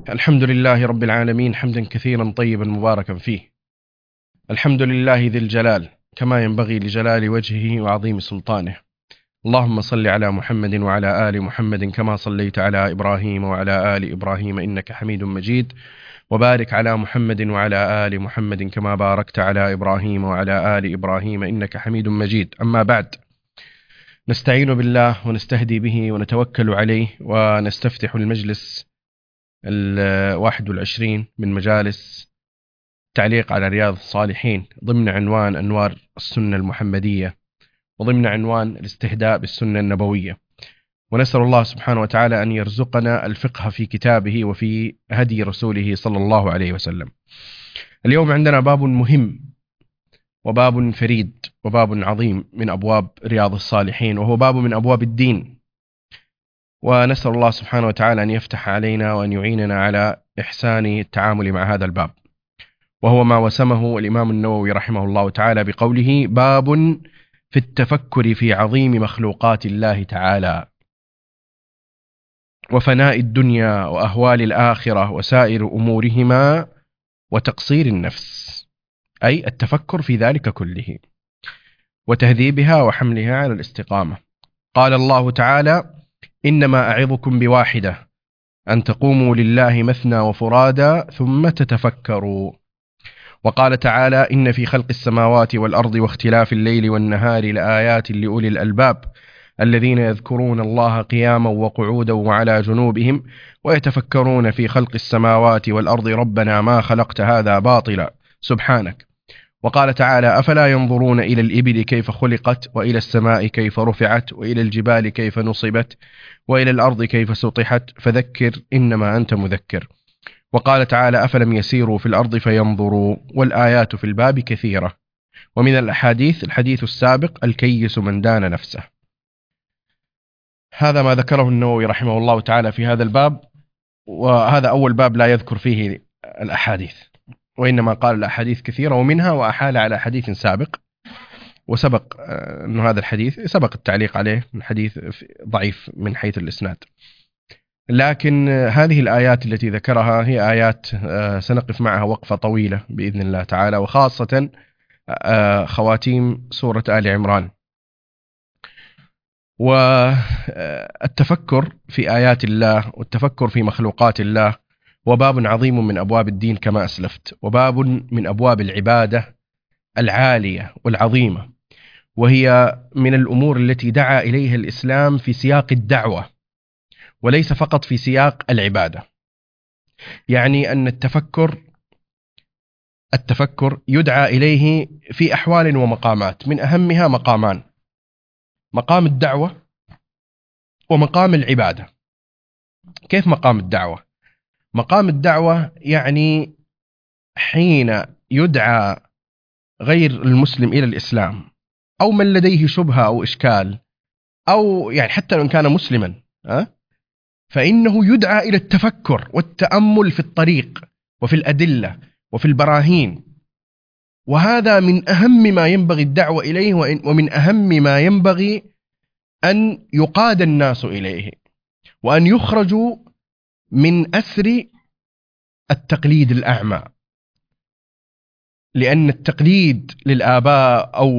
الحمد لله رب العالمين حمدا كثيرا طيبا مباركا فيه. الحمد لله ذي الجلال كما ينبغي لجلال وجهه وعظيم سلطانه. اللهم صل على محمد وعلى آل محمد كما صليت على إبراهيم وعلى آل إبراهيم إنك حميد مجيد، وبارك على محمد وعلى آل محمد كما باركت على إبراهيم وعلى آل إبراهيم إنك حميد مجيد. أما بعد، نستعين بالله ونستهدي به ونتوكل عليه ونستفتح المجلس 21 من مجالس تعليق على رياض الصالحين ضمن عنوان أنوار السنة المحمدية، وضمن عنوان الاستهداء بالسنة النبوية. ونسأل الله سبحانه وتعالى أن يرزقنا الفقه في كتابه وفي هدي رسوله صلى الله عليه وسلم. اليوم عندنا باب مهم وباب فريد وباب عظيم من أبواب رياض الصالحين، وهو باب من أبواب الدين. ونسأل الله سبحانه وتعالى أن يفتح علينا وأن يعيننا على إحسان التعامل مع هذا الباب، وهو ما وسمه الإمام النووي رحمه الله تعالى بقوله: باب في التفكر في عظيم مخلوقات الله تعالى وفناء الدنيا وأهوال الآخرة وسائر أمورهما وتقصير النفس، أي التفكر في ذلك كله وتهذيبها وحملها على الاستقامة. قال الله تعالى: إنما أعظكم بواحدة أن تقوموا لله مثنى وفرادا ثم تتفكروا. وقال تعالى: إن في خلق السماوات والأرض واختلاف الليل والنهار لآيات لأولي الألباب الذين يذكرون الله قياما وقعودا وعلى جنوبهم ويتفكرون في خلق السماوات والأرض ربنا ما خلقت هذا باطلا سبحانك. وقال تعالى: أفلا ينظرون إلى الإبل كيف خلقت وإلى السماء كيف رفعت وإلى الجبال كيف نصبت وإلى الأرض كيف سطحت فذكر إنما أنت مذكر. وقال تعالى: أفلم يسيروا في الأرض فينظروا. والآيات في الباب كثيرة. ومن الأحاديث الحديث السابق: الكيس من دان نفسه. هذا ما ذكره النووي رحمه الله تعالى في هذا الباب، وهذا أول باب لا يذكر فيه الأحاديث، وإنما قال الأحاديث كثيرة ومنها وأحال على حديث سابق، وسبق أن هذا الحديث سبق التعليق عليه من حديث ضعيف من حيث الإسناد. لكن هذه الآيات التي ذكرها هي آيات سنقف معها وقفة طويلة بإذن الله تعالى، وخاصة خواتيم سورة آل عمران. والتفكر في آيات الله والتفكر في مخلوقات الله وباب عظيم من أبواب الدين كما أسلفت، وباب من أبواب العبادة العالية والعظيمة، وهي من الأمور التي دعا إليها الإسلام في سياق الدعوة وليس فقط في سياق العبادة. يعني أن التفكر يدعى إليه في أحوال ومقامات، من أهمها مقامان: مقام الدعوة ومقام العبادة. كيف مقام الدعوة؟ مقام الدعوة يعني حين يدعى غير المسلم إلى الإسلام، أو من لديه شبهة أو إشكال، أو يعني حتى لو كان مسلما فإنه يدعى إلى التفكر والتأمل في الطريق وفي الأدلة وفي البراهين. وهذا من أهم ما ينبغي الدعوة إليه، ومن أهم ما ينبغي أن يقاد الناس إليه، وأن يخرجوا من أسر التقليد الأعمى. لأن التقليد للآباء أو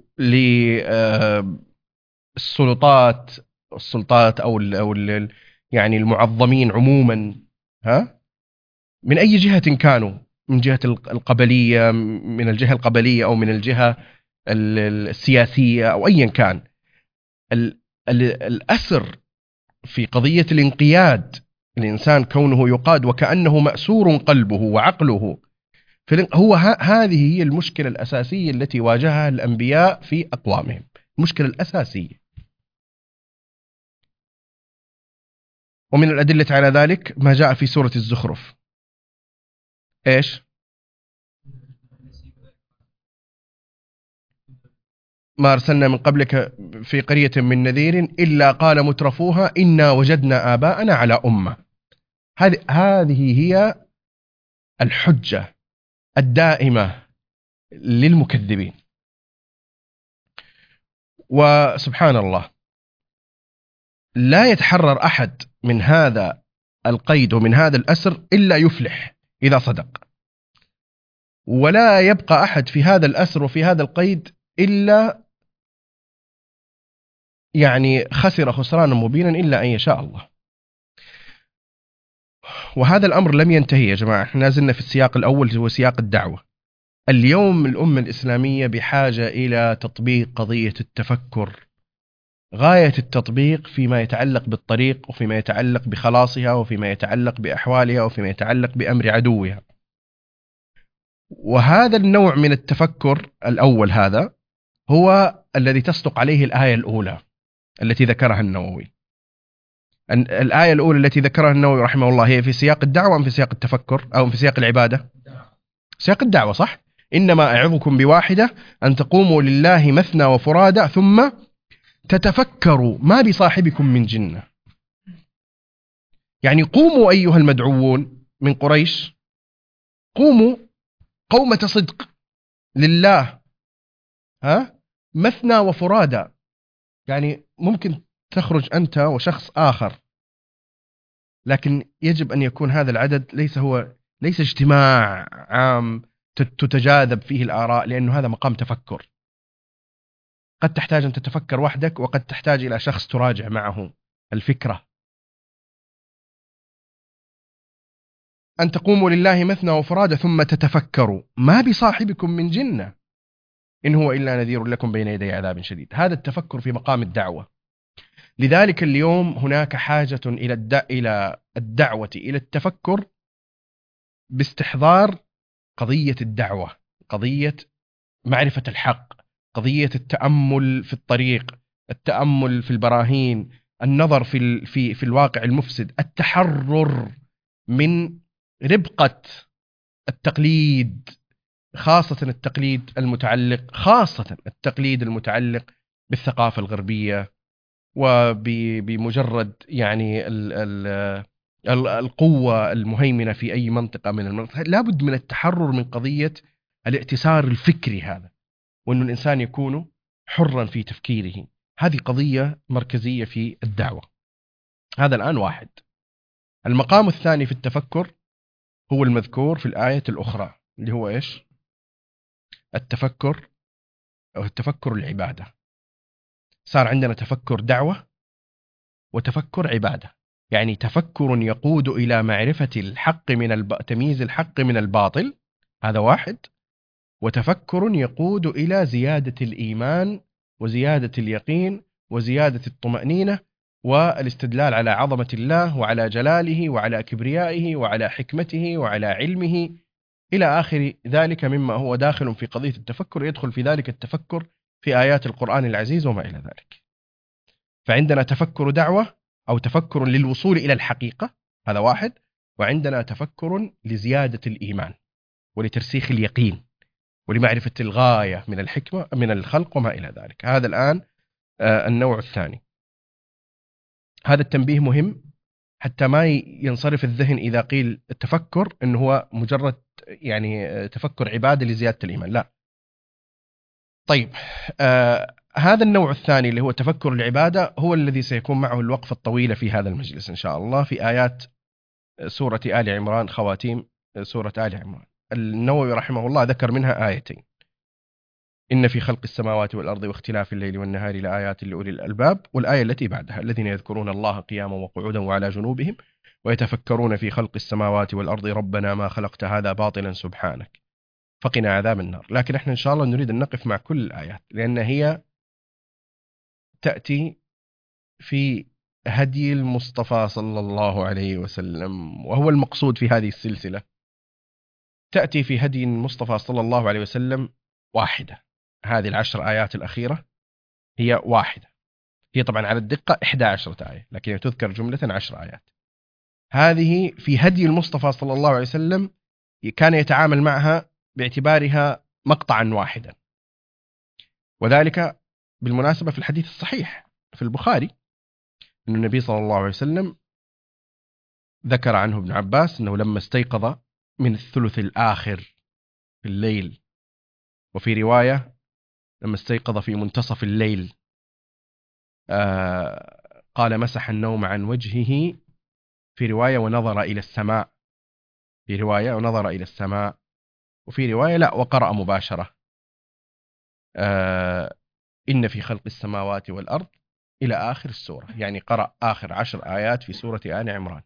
للسلطات أو يعني المعظمين عموما، من أي جهة كانوا، من جهة القبلية، من الجهة القبلية أو من الجهة السياسية أو أيا كان، الأسر في قضية الانقياد، الإنسان كونه يقاد وكأنه مأسور قلبه وعقله، هذه هي المشكلة الأساسية التي واجهها الأنبياء في أقوامهم، المشكلة الأساسية. ومن الأدلة على ذلك ما جاء في سورة الزخرف: إيش؟ ما أرسلنا من قبلك في قرية من نذير إلا قال مترفوها إنا وجدنا آباءنا على أمة. هذه هي الحجة الدائمة للمكذبين. وسبحان الله، لا يتحرر أحد من هذا القيد من هذا الأسر إلا يفلح إذا صدق، ولا يبقى أحد في هذا الأسر وفي هذا القيد إلا يعني خسر خسرانا مبينا إلا أن يشاء الله. وهذا الأمر لم ينتهي يا جماعة، احنا زلنا في السياق الأول هو سياق الدعوة. اليوم الأمة الإسلامية بحاجة إلى تطبيق قضية التفكر غاية التطبيق فيما يتعلق بالطريق، وفيما يتعلق بخلاصها، وفيما يتعلق بأحوالها، وفيما يتعلق بأمر عدوها. وهذا النوع من التفكر الأول هذا هو الذي تصدق عليه الآية الأولى التي ذكرها النووي. الآية الأولى التي ذكرها النووي رحمه الله هي في سياق الدعوة أم في سياق التفكر أو في سياق العبادة؟ سياق الدعوة، صح؟ إنما أعظكم بواحدة أن تقوموا لله مثنى وفرادى ثم تتفكروا ما بصاحبكم من جنة. يعني قوموا أيها المدعوون من قريش، قوموا قومة صدق لله، مثنى وفرادى. يعني ممكن تخرج أنت وشخص آخر، لكن يجب أن يكون هذا العدد ليس اجتماع عام تتجاذب فيه الآراء، لأنه هذا مقام تفكر. قد تحتاج أن تتفكر وحدك، وقد تحتاج إلى شخص تراجع معه الفكرة. أن تقوموا لله مثنى وفرادى ثم تتفكروا ما بصاحبكم من جنة إن هو إلا نذير لكم بين يدي عذاب شديد. هذا التفكر في مقام الدعوة. لذلك اليوم هناك حاجة إلى الدعوة إلى التفكر باستحضار قضية الدعوة، قضية معرفة الحق، قضية التأمل في الطريق، التأمل في البراهين، النظر في الواقع المفسد، التحرر من ربقة التقليد، خاصة التقليد المتعلق بالثقافة الغربية، وبمجرد يعني القوة المهيمنة في أي منطقة من المناطق. لابد من التحرر من قضية الاعتسار الفكري هذا، وأن الإنسان يكون حرا في تفكيره. هذه قضية مركزية في الدعوة. هذا الآن واحد. المقام الثاني في التفكر هو المذكور في الآية الأخرى، اللي هو إيش؟ التفكر أو التفكر العبادة. صار عندنا تفكر دعوة وتفكر عبادة. يعني تفكر يقود إلى معرفة الحق تمييز الحق من الباطل، هذا واحد. وتفكر يقود إلى زيادة الإيمان وزيادة اليقين وزيادة الطمأنينة والاستدلال على عظمة الله وعلى جلاله وعلى كبريائه وعلى حكمته وعلى علمه إلى آخر ذلك مما هو داخل في قضية التفكر. يدخل في ذلك التفكر في آيات القرآن العزيز وما إلى ذلك. فعندنا تفكر دعوة أو تفكر للوصول إلى الحقيقة، هذا واحد. وعندنا تفكر لزيادة الإيمان ولترسيخ اليقين ولمعرفة الغاية من الحكمة من الخلق وما إلى ذلك. هذا الآن النوع الثاني. هذا التنبيه مهم حتى ما ينصرف الذهن إذا قيل التفكر أنه هو مجرد يعني تفكر عبادة لزيادة الإيمان، لا. طيب، هذا النوع الثاني اللي هو تفكر العبادة هو الذي سيكون معه الوقفة الطويلة في هذا المجلس إن شاء الله، في آيات سورة آل عمران، خواتيم سورة آل عمران. النووي رحمه الله ذكر منها آيتين: إن في خلق السماوات والأرض واختلاف الليل والنهار لآيات لأولي الألباب، والآية التي بعدها: الذين يذكرون الله قياما وقعودا وعلى جنوبهم ويتفكرون في خلق السماوات والأرض ربنا ما خلقت هذا باطلا سبحانك فقنا عذاب النار. لكن احنا إن شاء الله نريد أن نقف مع كل الآيات، لأن هي تأتي في هدي المصطفى صلى الله عليه وسلم، وهو المقصود في هذه السلسلة. تأتي في هدي المصطفى صلى الله عليه وسلم واحدة. هذه 10 آيات الأخيرة هي واحدة. هي طبعا على الدقة 11 آية، لكن تذكر جملة 10 آيات. هذه في هدي المصطفى صلى الله عليه وسلم كان يتعامل معها باعتبارها مقطعا واحدا. وذلك بالمناسبة في الحديث الصحيح في البخاري أن النبي صلى الله عليه وسلم ذكر عنه ابن عباس أنه لما استيقظ من الثلث الآخر في الليل، وفي رواية لما استيقظ في منتصف الليل، قال مسح النوم عن وجهه في رواية ونظر إلى السماء، في رواية ونظر إلى السماء، وفي رواية لا وقرأ مباشرة إن في خلق السماوات والأرض إلى آخر السورة، يعني قرأ آخر 10 آيات في سورة آل عمران.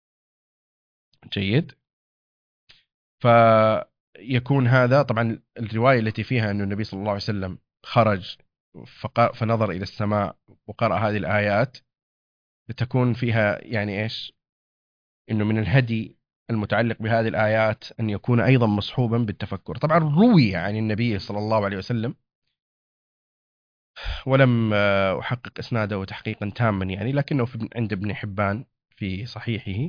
جيد. فيكون هذا طبعا الرواية التي فيها أن النبي صلى الله عليه وسلم خرج فنظر إلى السماء وقرأ هذه الآيات، تكون فيها يعني إيش؟ إنه من الهدي المتعلق بهذه الآيات أن يكون أيضا مصحوبا بالتفكر. طبعا روي عن النبي صلى الله عليه وسلم، ولم أحقق إسناده تحقيقا تاما يعني، لكنه عند ابن حبان في صحيحه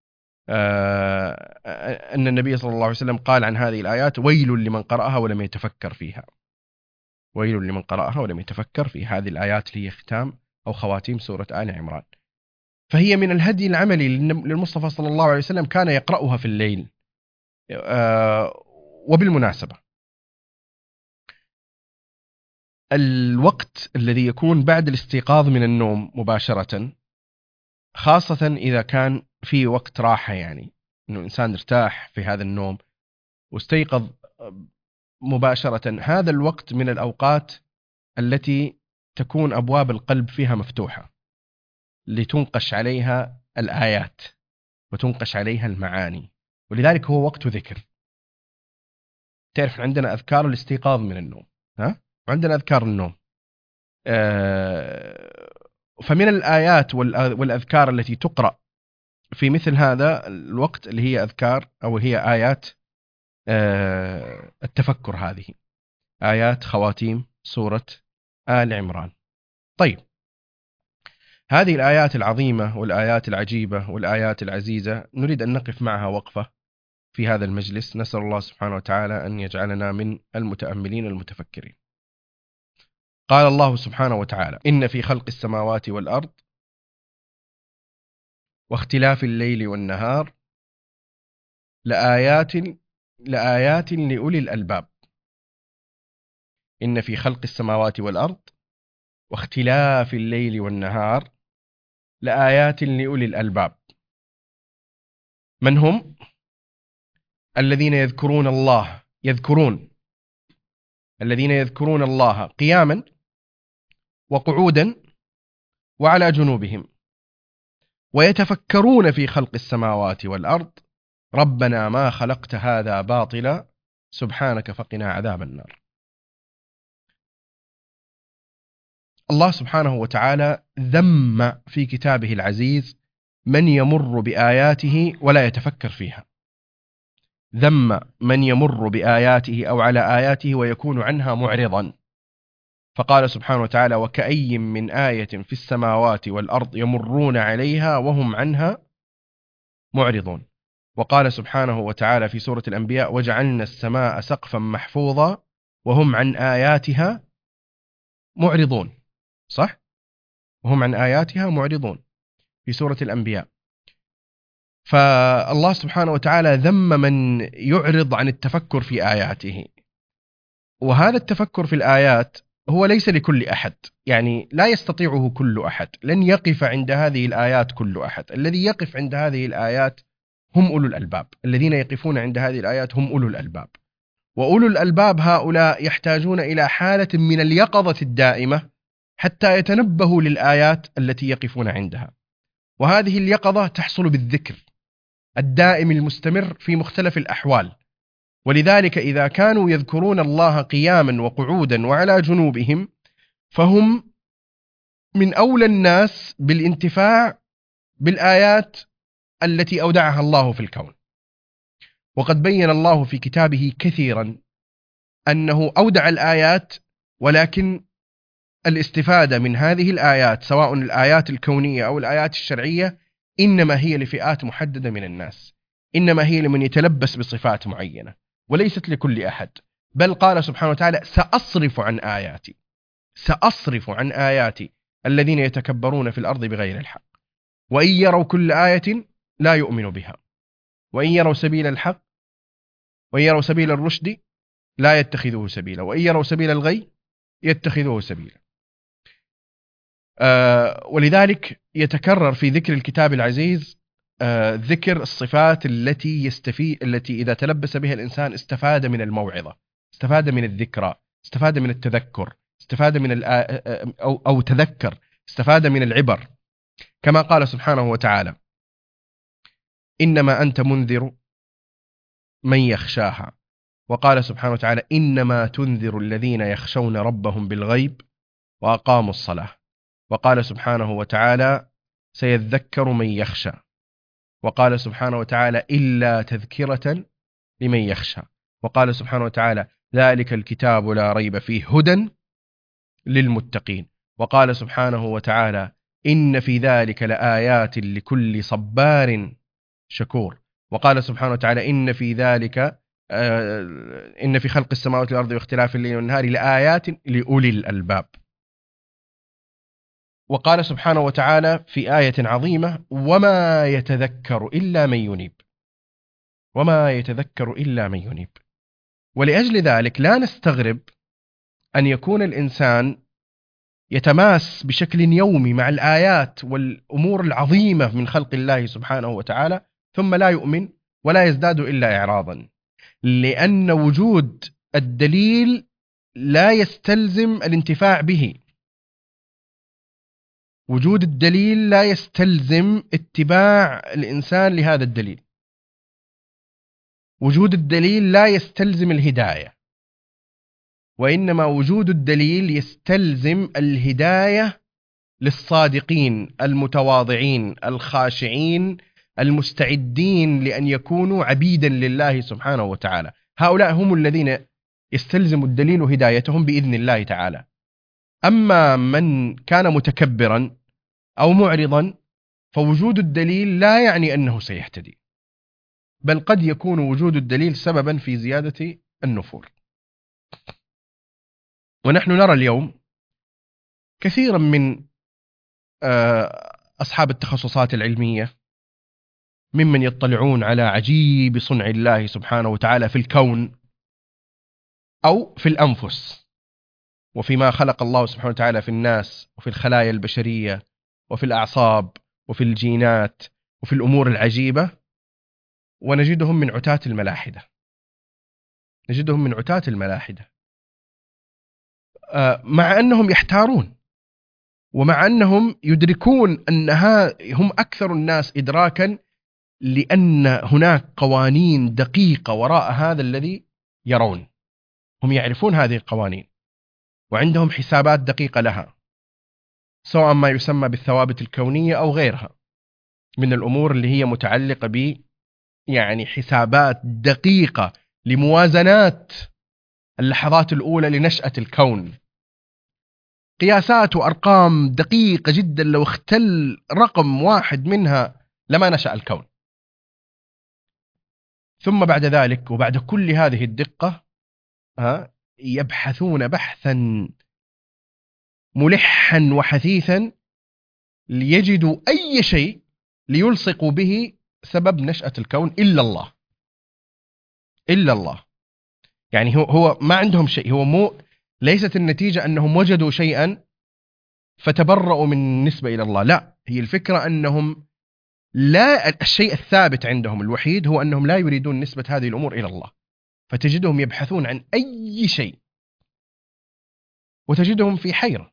أن النبي صلى الله عليه وسلم قال عن هذه الآيات: ويل لمن قرأها ولم يتفكر فيها. ويل لمن قرأها ولم يتفكر في هذه الآيات اللي هي ختام أو خواتيم سورة آل عمران. فهي من الهدي العملي للمصطفى صلى الله عليه وسلم، كان يقرأها في الليل. وبالمناسبة الوقت الذي يكون بعد الاستيقاظ من النوم مباشرة، خاصة إذا كان في وقت راحة، يعني إنه الإنسان ارتاح في هذا النوم واستيقظ مباشرة، هذا الوقت من الأوقات التي تكون أبواب القلب فيها مفتوحة لتنقش عليها الآيات وتنقش عليها المعاني، ولذلك هو وقت ذكر. تعرف عندنا أذكار الاستيقاظ من النوم، وعندنا أذكار النوم. فمن الآيات والأذكار التي تقرأ في مثل هذا الوقت اللي هي أذكار أو هي آيات التفكر، هذه آيات خواتيم سورة آل عمران. طيب، هذه الآيات العظيمة والآيات العجيبة والآيات العزيزة نريد أن نقف معها وقفة في هذا المجلس. نسأل الله سبحانه وتعالى أن يجعلنا من المتأملين المتفكرين. قال الله سبحانه وتعالى: إن في خلق السماوات والأرض واختلاف الليل والنهار لآيات لأولي الألباب. إن في خلق السماوات والأرض واختلاف الليل والنهار لآيات لأولي الألباب. من هم؟ الذين يذكرون الله، الذين يذكرون الله قياما وقعودا وعلى جنوبهم، ويتفكرون في خلق السماوات والأرض ربنا ما خلقت هذا باطلا سبحانك فقنا عذاب النار. الله سبحانه وتعالى ذم في كتابه العزيز من يمر بآياته ولا يتفكر فيها، ذم من يمر بآياته أو على آياته ويكون عنها معرضا، فقال سبحانه وتعالى: وكأي من آية في السماوات والأرض يمرون عليها وهم عنها معرضون. وقال سبحانه وتعالى في سورة الأنبياء: وجعلنا السماء سقفا محفوظا وهم عن آياتها معرضون. صح؟ وهم عن آياتها معرضون في سورة الأنبياء. فالله سبحانه وتعالى ذم من يعرض عن التفكر في آياته، وهذا التفكر في الآيات هو ليس لكل أحد، يعني لا يستطيعه كل أحد، لن يقف عند هذه الآيات كل أحد. الذي يقف عند هذه الآيات هم أولو الألباب، الذين يقفون عند هذه الآيات هم أولو الألباب. وأولو الألباب هؤلاء يحتاجون إلى حالة من اليقظة الدائمة حتى يتنبهوا للآيات التي يقفون عندها، وهذه اليقظة تحصل بالذكر الدائم المستمر في مختلف الأحوال. ولذلك إذا كانوا يذكرون الله قياما وقعودا وعلى جنوبهم فهم من أولى الناس بالانتفاع بالآيات التي أودعها الله في الكون. وقد بين الله في كتابه كثيرا أنه أودع الآيات، ولكن الاستفادة من هذه الآيات سواء الآيات الكونية أو الآيات الشرعية إنما هي لفئات محددة من الناس، إنما هي لمن يتلبس بصفات معينة، وليست لكل أحد. بل قال سبحانه وتعالى: سأصرف عن آياتي الذين يتكبرون في الأرض بغير الحق وإن يروا كل آية لا يؤمنوا بها وإن يروا سبيل الحق وإن يروا سبيل الرشد لا يتخذوه سبيلا وإن يروا سبيل الغي يتخذوه سبيلا. ولذلك يتكرر في ذكر الكتاب العزيز ذكر الصفات التي إذا تلبس بها الإنسان استفاد من الموعظة، استفاد من الذكرى، استفاد من التذكر، استفاد من أو تذكر، استفاد من العبر، كما قال سبحانه وتعالى: إنما أنت منذر من يخشاها. وقال سبحانه وتعالى: إنما تنذر الذين يخشون ربهم بالغيب وأقاموا الصلاة. وقال سبحانه وتعالى: سيذكر من يخشى. وقال سبحانه وتعالى: إلا تذكرة لمن يخشى. وقال سبحانه وتعالى: ذلك الكتاب لا ريب فيه هدى للمتقين. وقال سبحانه وتعالى: إن في ذلك لآيات لكل صبار شكور. وقال سبحانه وتعالى: إن في خلق السماوات والأرض واختلاف الليل والنهار لآيات لأولي الألباب. وقال سبحانه وتعالى في آية عظيمة: وما يتذكر إلا من ينيب. وما يتذكر إلا من ينيب. ولأجل ذلك لا نستغرب أن يكون الإنسان يتماس بشكل يومي مع الآيات والأمور العظيمة من خلق الله سبحانه وتعالى، ثم لا يؤمن ولا يزداد إلا إعراضا، لأن وجود الدليل لا يستلزم الانتفاع به. وجود الدليل لا يستلزم اتباع الإنسان لهذا الدليل. وجود الدليل لا يستلزم الهداية، وإنما وجود الدليل يستلزم الهداية للصادقين المتواضعين الخاشعين المستعدين لأن يكونوا عبيدا لله سبحانه وتعالى. هؤلاء هم الذين يستلزم الدليل هدايتهم بإذن الله تعالى. أما من كان متكبرا أو معرضا فوجود الدليل لا يعني أنه سيهتدي، بل قد يكون وجود الدليل سببا في زيادة النفور. ونحن نرى اليوم كثيرا من أصحاب التخصصات العلمية ممن يطلعون على عجيب صنع الله سبحانه وتعالى في الكون أو في الأنفس، وفيما خلق الله سبحانه وتعالى في الناس وفي الخلايا البشرية وفي الأعصاب وفي الجينات وفي الأمور العجيبة، ونجدهم من عتاة الملاحدة. نجدهم من عتاة الملاحدة، مع أنهم يحتارون، ومع أنهم يدركون أنها هم أكثر الناس إدراكا، لأن هناك قوانين دقيقة وراء هذا الذي يرون. هم يعرفون هذه القوانين وعندهم حسابات دقيقة لها، سواء ما يسمى بالثوابت الكونية أو غيرها من الأمور اللي هي متعلقة ب يعني حسابات دقيقة لموازنات اللحظات الأولى لنشأة الكون. قياسات وأرقام دقيقة جدا، لو اختل رقم واحد منها لما نشأ الكون. ثم بعد ذلك وبعد كل هذه الدقة يبحثون بحثا ملحا وحثيثا ليجدوا أي شيء ليلصقوا به سبب نشأة الكون إلا الله. إلا الله. يعني هو ما عندهم شيء، هو ليست النتيجة أنهم وجدوا شيئا فتبرؤوا من نسبة إلى الله، لا، هي الفكرة أنهم لا، الشيء الثابت عندهم الوحيد هو أنهم لا يريدون نسبة هذه الأمور إلى الله، فتجدهم يبحثون عن أي شيء وتجدهم في حيرة.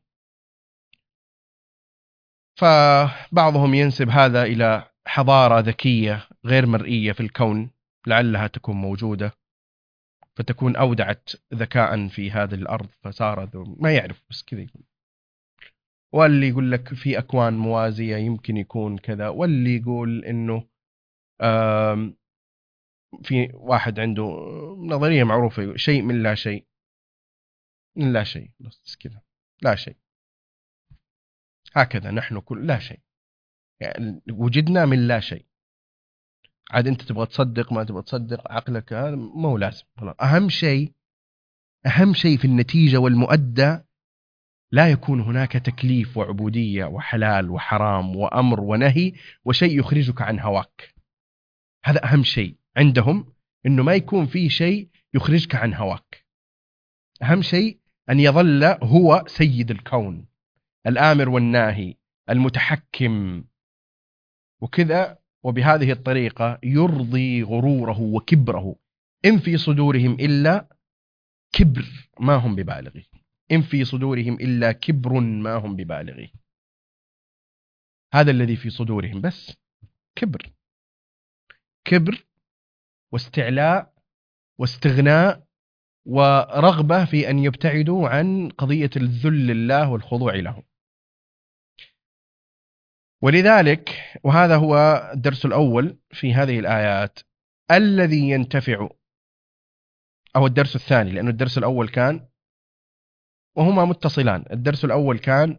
فبعضهم ينسب هذا إلى حضارة ذكية غير مرئية في الكون لعلها تكون موجودة، فتكون أودعت ذكاء في هذه الأرض فصار ما يعرف، بس كذا يقول. واللي يقول لك في أكوان موازية يمكن يكون كذا، واللي يقول إنه في واحد عنده نظرية معروفة، شيء من لا شيء، من لا شيء، بس كذا، لا شيء. هكذا نحن كل لا شيء، يعني وجدنا من لا شيء. عاد أنت تبغى تصدق ما تبغى تصدق، عقلك هذا ما هو لازم. أهم شيء في النتيجة والمؤدى لا يكون هناك تكليف وعبودية وحلال وحرام وأمر ونهي وشيء يخرجك عن هواك. هذا أهم شيء عندهم، إنه ما يكون فيه شيء يخرجك عن هواك. أهم شيء أن يظل هو سيد الكون، الآمر والناهي، المتحكم، وكذا وبهذه الطريقة يرضي غروره وكبره. إن في صدورهم إلا كبر ما هم ببالغه، إن في صدورهم إلا كبر ما هم ببالغه. هذا الذي في صدورهم بس كبر، كبر واستعلاء واستغناء ورغبة في أن يبتعدوا عن قضية الذل لله والخضوع له. ولذلك وهذا هو الدرس الأول في هذه الآيات الذي ينتفع، أو الدرس الثاني، لأن الدرس الأول كان وهما متصلان. الدرس الأول كان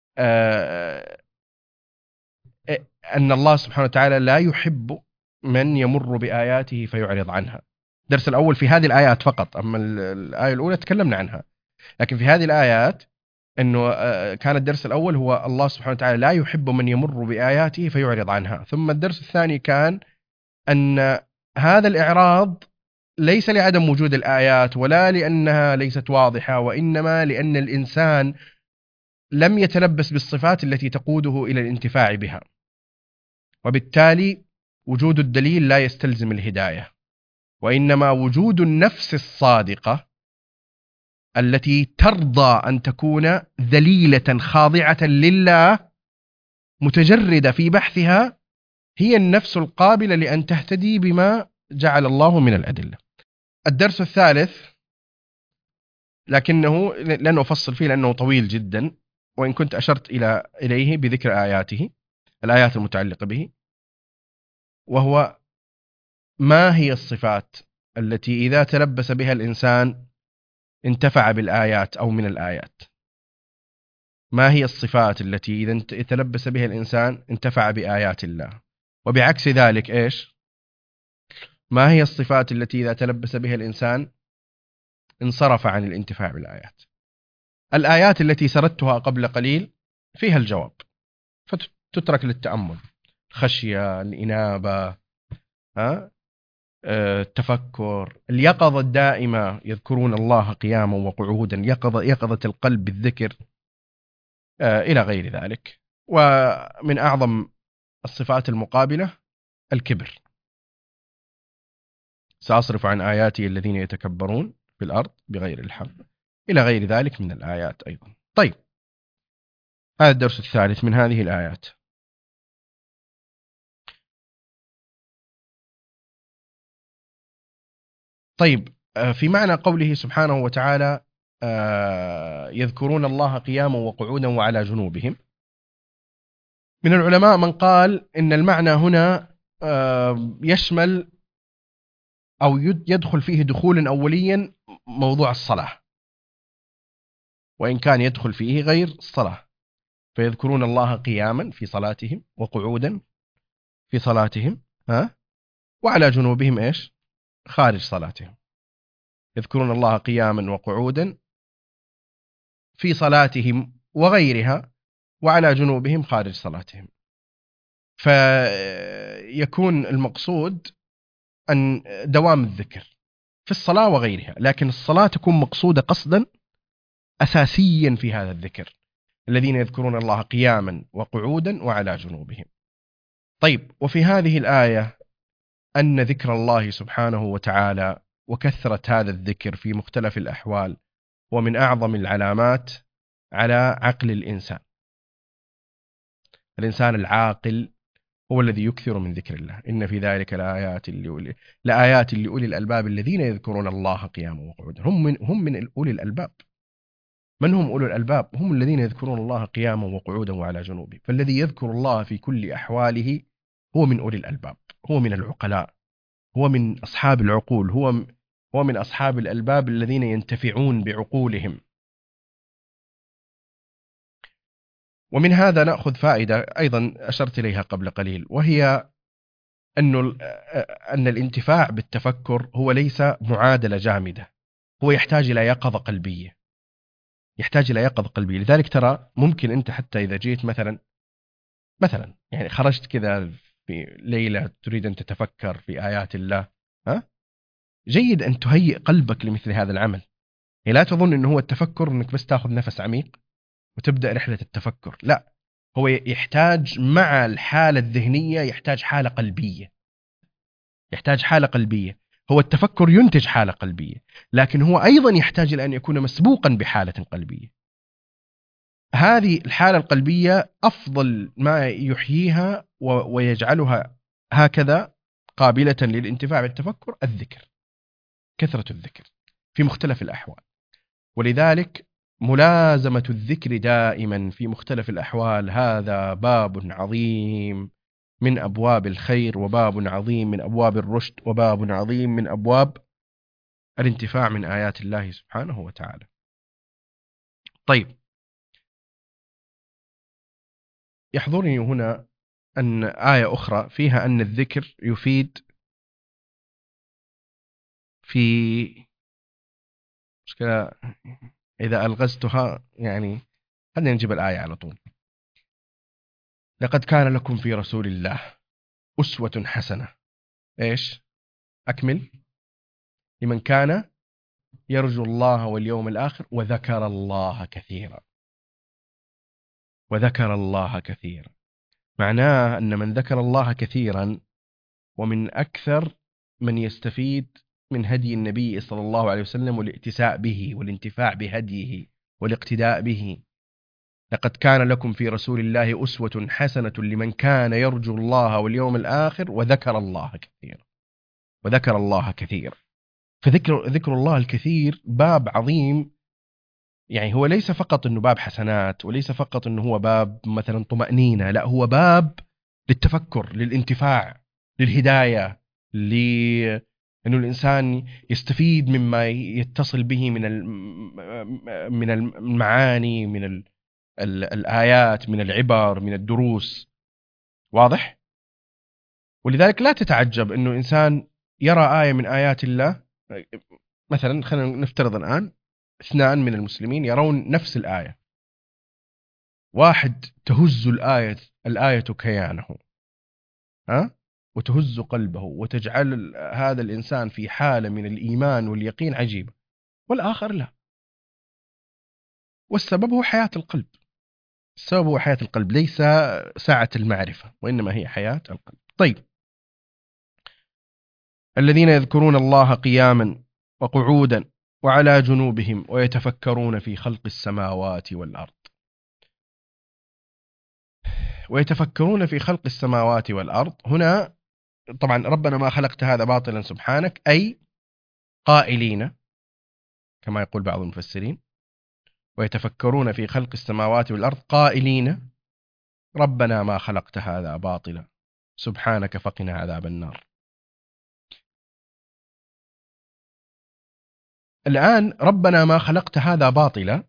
أن الله سبحانه وتعالى لا يحب من يمر بآياته فيعرض عنها. الدرس الأول في هذه الآيات فقط، أما الآية الأولى تكلمنا عنها، لكن في هذه الآيات أنه كان الدرس الأول هو الله سبحانه وتعالى لا يحب من يمر بآياته فيعرض عنها. ثم الدرس الثاني كان أن هذا الإعراض ليس لعدم وجود الآيات ولا لأنها ليست واضحة، وإنما لأن الإنسان لم يتلبس بالصفات التي تقوده إلى الانتفاع بها، وبالتالي وجود الدليل لا يستلزم الهداية، وإنما وجود النفس الصادقة التي ترضى أن تكون ذليلة خاضعة لله متجردة في بحثها هي النفس القابلة لأن تهتدي بما جعل الله من الأدلة. الدرس الثالث لكنه لن أفصل فيه لأنه طويل جدا، وإن كنت أشرت إليه بذكر آياته، الآيات المتعلقة به، وهو ما هي الصفات التي إذا تلبس بها الإنسان انتفع بالآيات أو من الآيات. ما هي الصفات التي إذا تلبس بها الإنسان انتفع بآيات الله، وبعكس ذلك إيش؟ ما هي الصفات التي إذا تلبس بها الإنسان انصرف عن الانتفاع بالآيات. الآيات التي سردتها قبل قليل فيها الجواب، فتترك للتأمل: الخشية، الإنابة، التفكر، اليقظة الدائمة، يذكرون الله قياما وقعودا، يقظة القلب بالذكر، إلى غير ذلك. ومن أعظم الصفات المقابلة الكبر: سأصرف عن آياتي الذين يتكبرون في الأرض بغير الحق، إلى غير ذلك من الآيات أيضا. طيب، هذا الدرس الثالث من هذه الآيات. طيب، في معنى قوله سبحانه وتعالى يذكرون الله قياما وقعودا وعلى جنوبهم، من العلماء من قال إن المعنى هنا يشمل أو يدخل فيه دخولا أوليا موضوع الصلاة، وإن كان يدخل فيه غير الصلاة، فيذكرون الله قياما في صلاتهم وقعودا في صلاتهم، وعلى جنوبهم إيش؟ خارج صلاتهم. يذكرون الله قياما وقعودا في صلاتهم وغيرها، وعلى جنوبهم خارج صلاتهم. فيكون المقصود أن دوام الذكر في الصلاة وغيرها، لكن الصلاة تكون مقصودة قصدا أساسيا في هذا الذكر: الذين يذكرون الله قياما وقعودا وعلى جنوبهم. طيب، وفي هذه الآية أن ذكر الله سبحانه وتعالى وكثرة هذا الذكر في مختلف الأحوال ومن أعظم العلامات على عقل الإنسان. الإنسان العاقل هو الذي يكثر من ذكر الله. إن في ذلك لآيات لأولي الألباب الذين يذكرون الله قياما وقعودا. هم من أولي الألباب. من هم أولي الألباب؟ هم الذين يذكرون الله قياما وقعودا وعلى جنوبهم. فالذي يذكر الله في كل أحواله هو من أولي الألباب، هو من العقلاء، هو من أصحاب العقول، هو من أصحاب الألباب الذين ينتفعون بعقولهم. ومن هذا نأخذ فائدة أيضا أشرت إليها قبل قليل، وهي أن الانتفاع بالتفكر هو ليس معادلة جامدة، هو يحتاج إلى يقظة قلبية، يحتاج إلى يقظة قلبية. لذلك ترى ممكن أنت حتى إذا جيت مثلا يعني خرجت كذا في ليلة تريد أن تتفكر في آيات الله، جيد أن تهيئ قلبك لمثل هذا العمل. يعني لا تظن أنه هو التفكر أنك بس تأخذ نفس عميق وتبدأ رحلة التفكر، لا، هو يحتاج مع الحالة الذهنية يحتاج حالة قلبية، يحتاج حالة قلبية. هو التفكر ينتج حالة قلبية، لكن هو أيضا يحتاج إلى أن يكون مسبوقا بحالة قلبية. هذه الحالة القلبية أفضل ما يحييها ويجعلها هكذا قابلة للانتفاع بالتفكر الذكر، كثرة الذكر في مختلف الأحوال. ولذلك ملازمة الذكر دائما في مختلف الأحوال هذا باب عظيم من أبواب الخير، وباب عظيم من أبواب الرشد، وباب عظيم من أبواب الانتفاع من آيات الله سبحانه وتعالى. طيب، يحضرني هنا أن آية أخرى فيها أن الذكر يفيد في مشكلة إذا ألغزتها، يعني خلينا نجيب الآية على طول. لقد كان لكم في رسول الله أسوة حسنة، إيش؟ أكمل. لمن كان يرجو الله واليوم الآخر وذكر الله كثيرا. وذكر الله كثيرا معناه أن من ذكر الله كثيرا، ومن أكثر من يستفيد من هدي النبي صلى الله عليه وسلم والائتساء به والانتفاع بهديه والاقتداء به. لقد كان لكم في رسول الله أسوة حسنة لمن كان يرجو الله واليوم الآخر وذكر الله كثيرا. وذكر الله كثيرا. فذكر الله الكثير باب عظيم، يعني هو ليس فقط أنه باب حسنات، وليس فقط أنه هو باب مثلا طمأنينة، لا، هو باب للتفكر، للانتفاع، للهداية، أنه الإنسان يستفيد مما يتصل به من المعاني، من الآيات، من العبر، من الدروس. واضح؟ ولذلك لا تتعجب أنه إنسان يرى آية من آيات الله. مثلا خلينا نفترض الآن 2 من المسلمين يرون نفس الآية، واحد تهز الآية كيانه، وتهز قلبه وتجعل هذا الإنسان في حالة من الإيمان واليقين عجيبة، والآخر لا. والسبب هو حياة القلب. السبب هو حياة القلب، ليس سعة المعرفة، وإنما هي حياة القلب. طيب، الذين يذكرون الله قياما وقعودا وعلى جنوبهم ويتفكرون في خلق السماوات والأرض. ويتفكرون في خلق السماوات والأرض هنا طبعا ربنا ما خلقت هذا باطلا سبحانك، أي قائلين كما يقول بعض المفسرين، ويتفكرون في خلق السماوات والأرض قائلين ربنا ما خلقت هذا باطلا سبحانك فقنا عذاب النار. الآن ربنا ما خلقت هذا باطلا،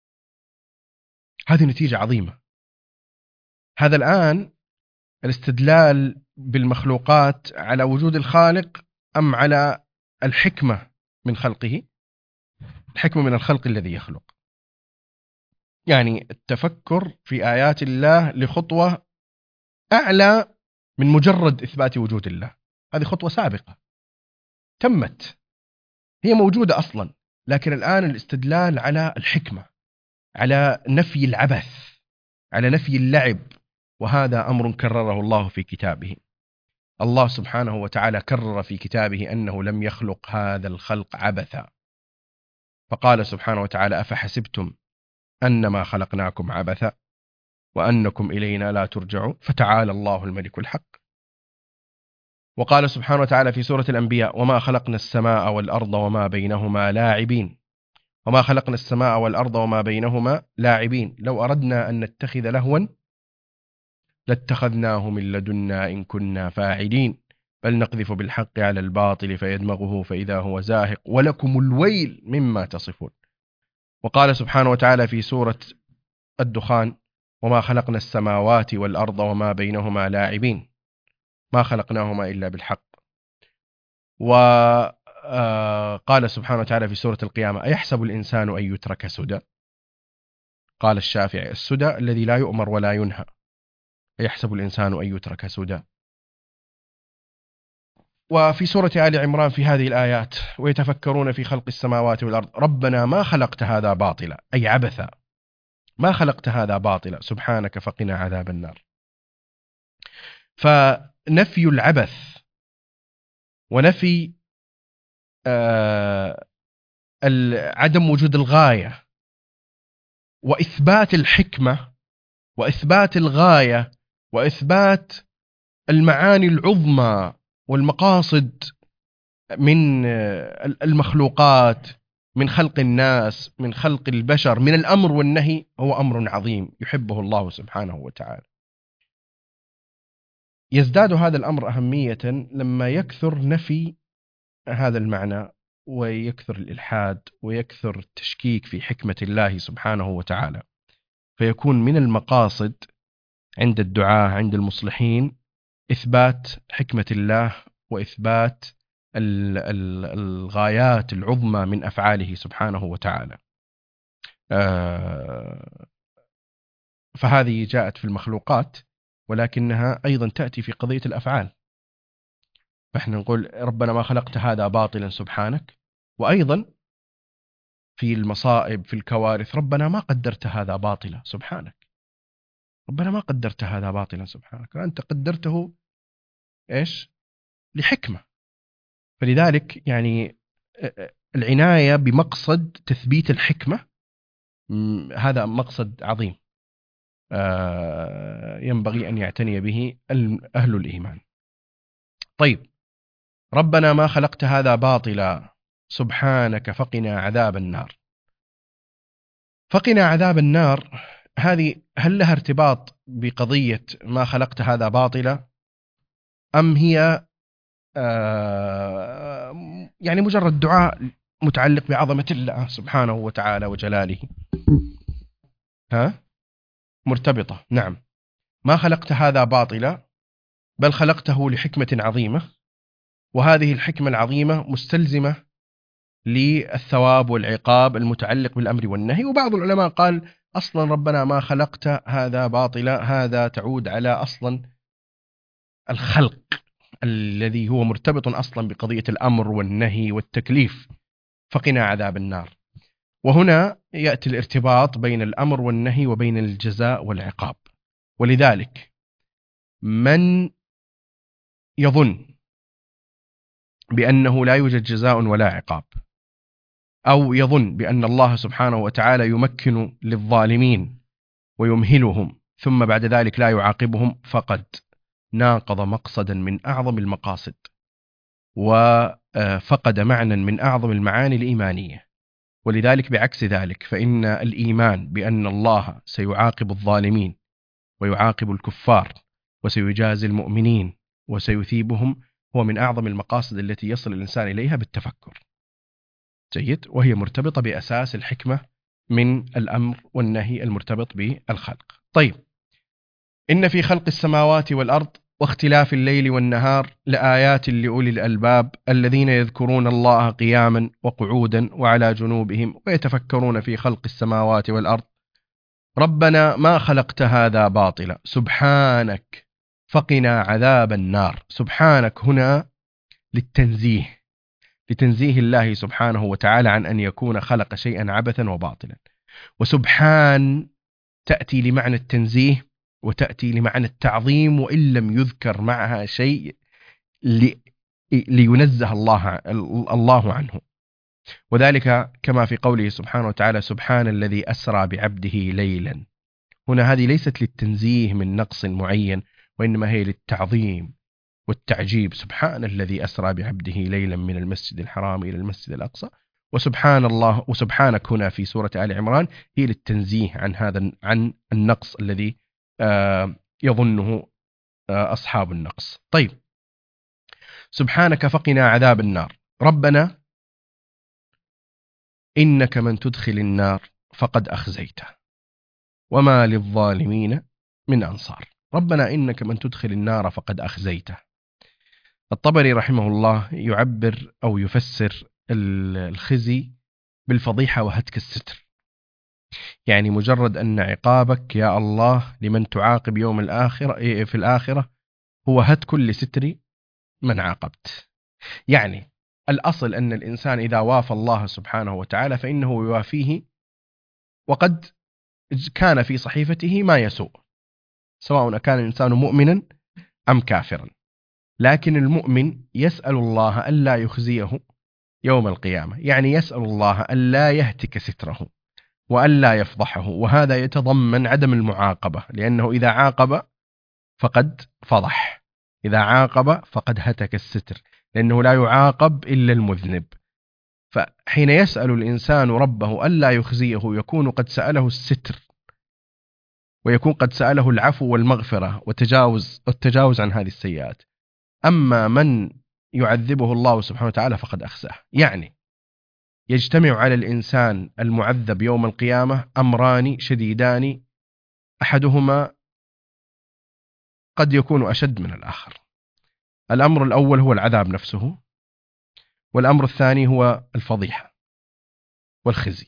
هذه نتيجة عظيمة. هذا الآن الاستدلال بالمخلوقات على وجود الخالق أم على الحكمة من خلقه؟ الحكمة من الخلق الذي يخلق، يعني التفكر في آيات الله لخطوة أعلى من مجرد إثبات وجود الله. هذه خطوة سابقة تمت، هي موجودة أصلا، لكن الآن الاستدلال على الحكمة، على نفي العبث، على نفي اللعب. وهذا أمر كرره الله في كتابه. الله سبحانه وتعالى كرر في كتابه أنه لم يخلق هذا الخلق عبثا، فقال سبحانه وتعالى أفحسبتم أنما خلقناكم عبثا وأنكم إلينا لا ترجعون فتعالى الله الملك الحق. وقال سبحانه وتعالى في سورة الأنبياء وما خلقنا السماء والأرض وما بينهما لاعبين. وما خلقنا السماء والأرض وما بينهما لاعبين لو أردنا أن نتخذ لهوا لاتخذناه من لدنا إن كنا فاعلين بل نقذف بالحق على الباطل فيدمغه فإذا هو زاهق ولكم الويل مما تصفون. وقال سبحانه وتعالى في سورة الدخان وما خلقنا السماوات والأرض وما بينهما لاعبين ما خلقناهما إلا بالحق. وقال سبحانه وتعالى في سورة القيامة أيحسب الإنسان أن يترك سدى. قال الشافعي السدى الذي لا يؤمر ولا ينهى، أيحسب الإنسان أن يترك سدى. وفي سورة آل عمران في هذه الآيات ويتفكرون في خلق السماوات والأرض ربنا ما خلقت هذا باطلا أي عبثا ما خلقت هذا باطلا سبحانك فقنا عذاب النار. فنفي العبث ونفي عدم وجود الغاية وإثبات الحكمة وإثبات الغاية وإثبات المعاني العظمى والمقاصد من المخلوقات، من خلق الناس، من خلق البشر، من الأمر والنهي، هو أمر عظيم يحبه الله سبحانه وتعالى. يزداد هذا الأمر أهمية لما يكثر نفي هذا المعنى ويكثر الإلحاد ويكثر التشكيك في حكمة الله سبحانه وتعالى، فيكون من المقاصد عند الدعاة عند المصلحين إثبات حكمة الله وإثبات الغايات العظمى من أفعاله سبحانه وتعالى. فهذه جاءت في المخلوقات، ولكنها أيضا تأتي في قضية الأفعال. فإحنا نقول ربنا ما خلقت هذا باطلا سبحانك، وأيضا في المصائب في الكوارث ربنا ما قدرت هذا باطلا سبحانك، ربنا ما قدرت هذا باطلا سبحانك، أنت قدرته إيش؟ لحكمة. فلذلك يعني العناية بمقصد تثبيت الحكمة هذا مقصد عظيم ينبغي أن يعتني به أهل الإيمان. طيب، ربنا ما خلقت هذا باطلا سبحانك فقنا عذاب النار. فقنا عذاب النار هذه هل لها ارتباط بقضية ما خلقت هذا باطلا، أم هي يعني مجرد دعاء متعلق بعظمة الله سبحانه وتعالى وجلاله؟ مرتبطة، نعم. ما خلقت هذا باطلا، بل خلقته لحكمة عظيمة، وهذه الحكمة العظيمة مستلزمة للثواب والعقاب المتعلق بالأمر والنهي. وبعض العلماء قال أصلا ربنا ما خلقت هذا باطلا، هذا تعود على أصلا الخلق الذي هو مرتبط أصلا بقضية الأمر والنهي والتكليف، فقنا عذاب النار. وهنا يأتي الارتباط بين الأمر والنهي وبين الجزاء والعقاب. ولذلك من يظن بأنه لا يوجد جزاء ولا عقاب، أو يظن بأن الله سبحانه وتعالى يمكن للظالمين ويمهلهم ثم بعد ذلك لا يعاقبهم، فقد ناقض مقصدا من أعظم المقاصد، وفقد معنى من أعظم المعاني الإيمانية. ولذلك بعكس ذلك فإن الإيمان بأن الله سيعاقب الظالمين ويعاقب الكفار وسيجازي المؤمنين وسيثيبهم هو من أعظم المقاصد التي يصل الإنسان إليها بالتفكر. جيد، وهي مرتبطة بأساس الحكمة من الأمر والنهي المرتبط بالخلق. طيب، إن في خلق السماوات والأرض واختلاف الليل والنهار لآيات لأولي الألباب الذين يذكرون الله قياما وقعودا وعلى جنوبهم ويتفكرون في خلق السماوات والأرض ربنا ما خلقت هذا باطلا سبحانك فقنا عذاب النار. سبحانك هنا للتنزيه، لتنزيه الله سبحانه وتعالى عن أن يكون خلق شيئا عبثا وباطلا. وسبحان تأتي لمعنى التنزيه وتأتي لمعنى التعظيم، وإن لم يذكر معها شيء لينزه الله عنه. وذلك كما في قوله سبحانه وتعالى سبحان الذي أسرى بعبده ليلا. هنا هذه ليست للتنزيه من نقص معين، وإنما هي للتعظيم والتعجيب. سبحان الذي أسرى بعبده ليلا من المسجد الحرام إلى المسجد الأقصى. وسبحان الله وسبحانك هنا في سورة آل عمران هي للتنزيه عن النقص الذي يظنه أصحاب النقص. طيب، سبحانك فقنا عذاب النار. ربنا إنك من تدخل النار فقد أخزيته وما للظالمين من أنصار. ربنا إنك من تدخل النار فقد أخزيته. الطبري رحمه الله يعبر أو يفسر الخزي بالفضيحة وهتك الستر، يعني مجرد أن عقابك يا الله لمن تعاقب يوم الآخرة في الآخرة هو هتك لستر من عاقبت. يعني الأصل أن الإنسان إذا وافى الله سبحانه وتعالى فإنه يوافيه، وقد كان في صحيفته ما يسوء، سواء كان الإنسان مؤمنا أم كافرا. لكن المؤمن يسأل الله ألا يخزيه يوم القيامة، يعني يسأل الله ألا يهتك ستره وألا يفضحه، وهذا يتضمن عدم المعاقبة، لأنه إذا عاقب فقد فضح، إذا عاقب فقد هتك الستر، لأنه لا يعاقب إلا المذنب. فحين يسأل الإنسان ربه ألا يخزيه يكون قد سأله الستر، ويكون قد سأله العفو والمغفرة والتجاوز عن هذه السيئات. أما من يعذبه الله سبحانه وتعالى فقد أخزاه. يعني يجتمع على الإنسان المعذب يوم القيامة أمران شديدان، أحدهما قد يكون أشد من الآخر. الأمر الأول هو العذاب نفسه، والأمر الثاني هو الفضيحة والخزي.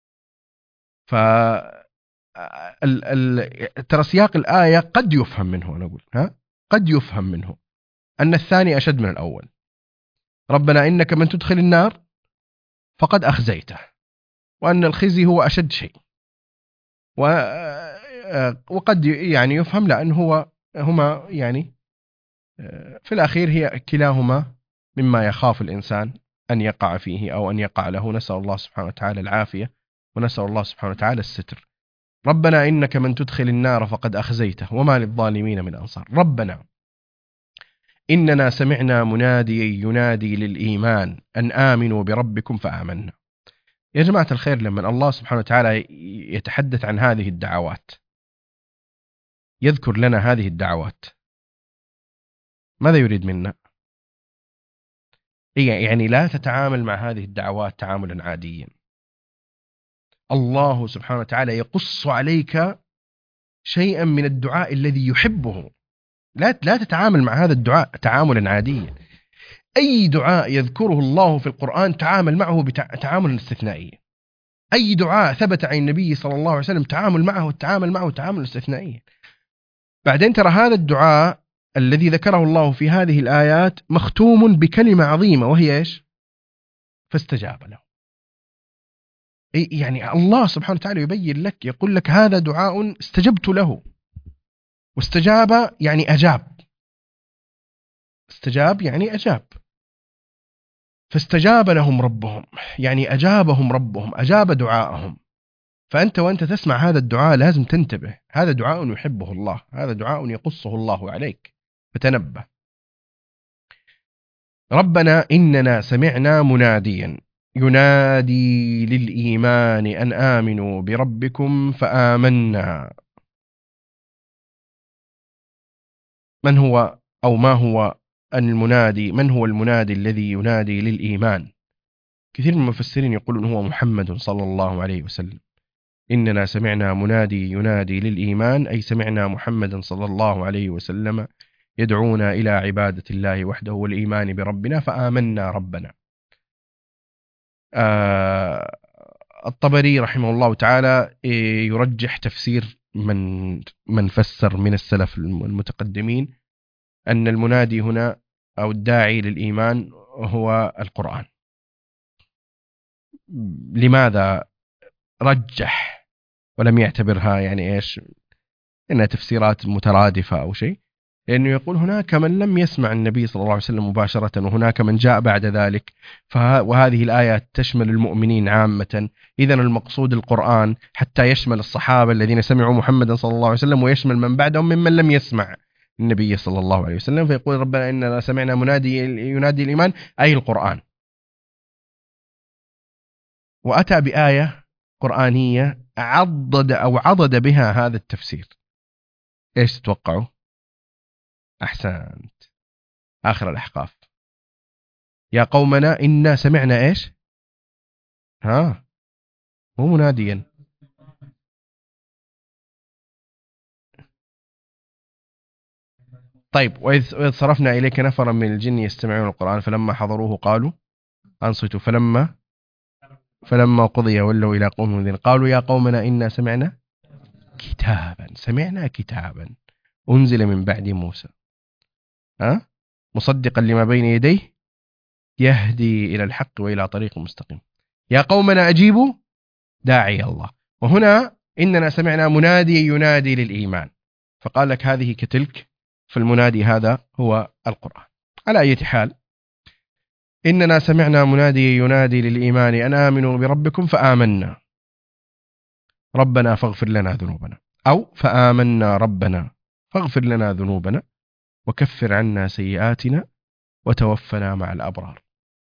ترى سياق الآية قد يفهم منه، أنا أقول قد يفهم منه أن الثاني أشد من الأول. ربنا إنك من تدخل النار فقد أخزيته، وأن الخزي هو أشد شيء. وقد يعني يفهم لأن هما يعني في الأخير هي كلاهما مما يخاف الإنسان أن يقع فيه أو أن يقع له. نسأل الله سبحانه وتعالى العافية، ونسأل الله سبحانه وتعالى الستر. ربنا إنك من تدخل النار فقد أخزيته وما للظالمين من أنصار. ربنا إننا سمعنا مناديا ينادي للإيمان أن آمنوا بربكم فآمنا. يا جماعة الخير، لما الله سبحانه وتعالى يتحدث عن هذه الدعوات، يذكر لنا هذه الدعوات، ماذا يريد منا؟ يعني لا تتعامل مع هذه الدعوات تعاملا عاديا. الله سبحانه وتعالى يقص عليك شيئا من الدعاء الذي يحبه. لا تتعامل مع هذا الدعاء تعاملا عاديا. أي دعاء يذكره الله في القرآن تعامل معه بتعامل استثنائي. أي دعاء ثبت عن النبي صلى الله عليه وسلم تعامل معه تعامل استثنائي. بعدين ترى هذا الدعاء الذي ذكره الله في هذه الآيات مختوم بكلمة عظيمة، وهي إيش؟ فاستجاب له. يعني الله سبحانه وتعالى يبين لك، يقول لك هذا دعاء استجبت له. واستجاب يعني أجاب، استجاب يعني أجاب. فاستجاب لهم ربهم يعني أجابهم ربهم، أجاب دعاءهم. فأنت وأنت تسمع هذا الدعاء لازم تنتبه، هذا دعاء يحبه الله، هذا دعاء يقصه الله عليك، فتنبه. ربنا إننا سمعنا مناديا ينادي للإيمان أن آمنوا بربكم فآمنا. من هو أو ما هو المنادي؟ من هو المنادي الذي ينادي للإيمان؟ كثير من المفسرين يقولون هو محمد صلى الله عليه وسلم. إننا سمعنا منادي ينادي للإيمان، أي سمعنا محمدا صلى الله عليه وسلم يدعونا إلى عبادة الله وحده والإيمان بربنا فآمنا ربنا. الطبري رحمه الله تعالى يرجح تفسير من فسر من السلف المتقدمين أن المنادي هنا أو الداعي للإيمان هو القرآن. لماذا رجح ولم يعتبرها يعني إيش إنها تفسيرات مترادفة أو شيء؟ لأنه يقول هناك من لم يسمع النبي صلى الله عليه وسلم مباشرة، وهناك من جاء بعد ذلك، وهذه الآيات تشمل المؤمنين عامة. إذن المقصود القرآن حتى يشمل الصحابة الذين سمعوا محمدا صلى الله عليه وسلم، ويشمل من بعدهم ممن لم يسمع النبي صلى الله عليه وسلم. فيقول ربنا إننا سمعنا منادي ينادي الإيمان، أي القرآن. وأتى بآية قرآنية عضد بها هذا التفسير. إيش تتوقعوا؟ أحسنت، آخر الأحقاف. يا قومنا إنا سمعنا إيش؟ مو مناديا. طيب، وإذ صرفنا إليك نفرا من الجن يستمعون القرآن فلما حضروه قالوا أنصتوا فلما قضي ولوا إلى قوم منذرين قالوا يا قومنا إنا سمعنا كتابا أنزل من بعد موسى مصدقا لما بين يديه يهدي إلى الحق وإلى طريق مستقيم. يا قومنا أجيبوا داعي الله. وهنا إننا سمعنا منادي ينادي للإيمان، فقال لك هذه كتلك، فالمنادي هذا هو القرآن. على أي حال، إننا سمعنا منادي ينادي للإيمان أن آمنوا بربكم فآمنا ربنا فاغفر لنا ذنوبنا، أو فآمنا ربنا فاغفر لنا ذنوبنا وكفر عنا سيئاتنا وتوفنا مع الأبرار.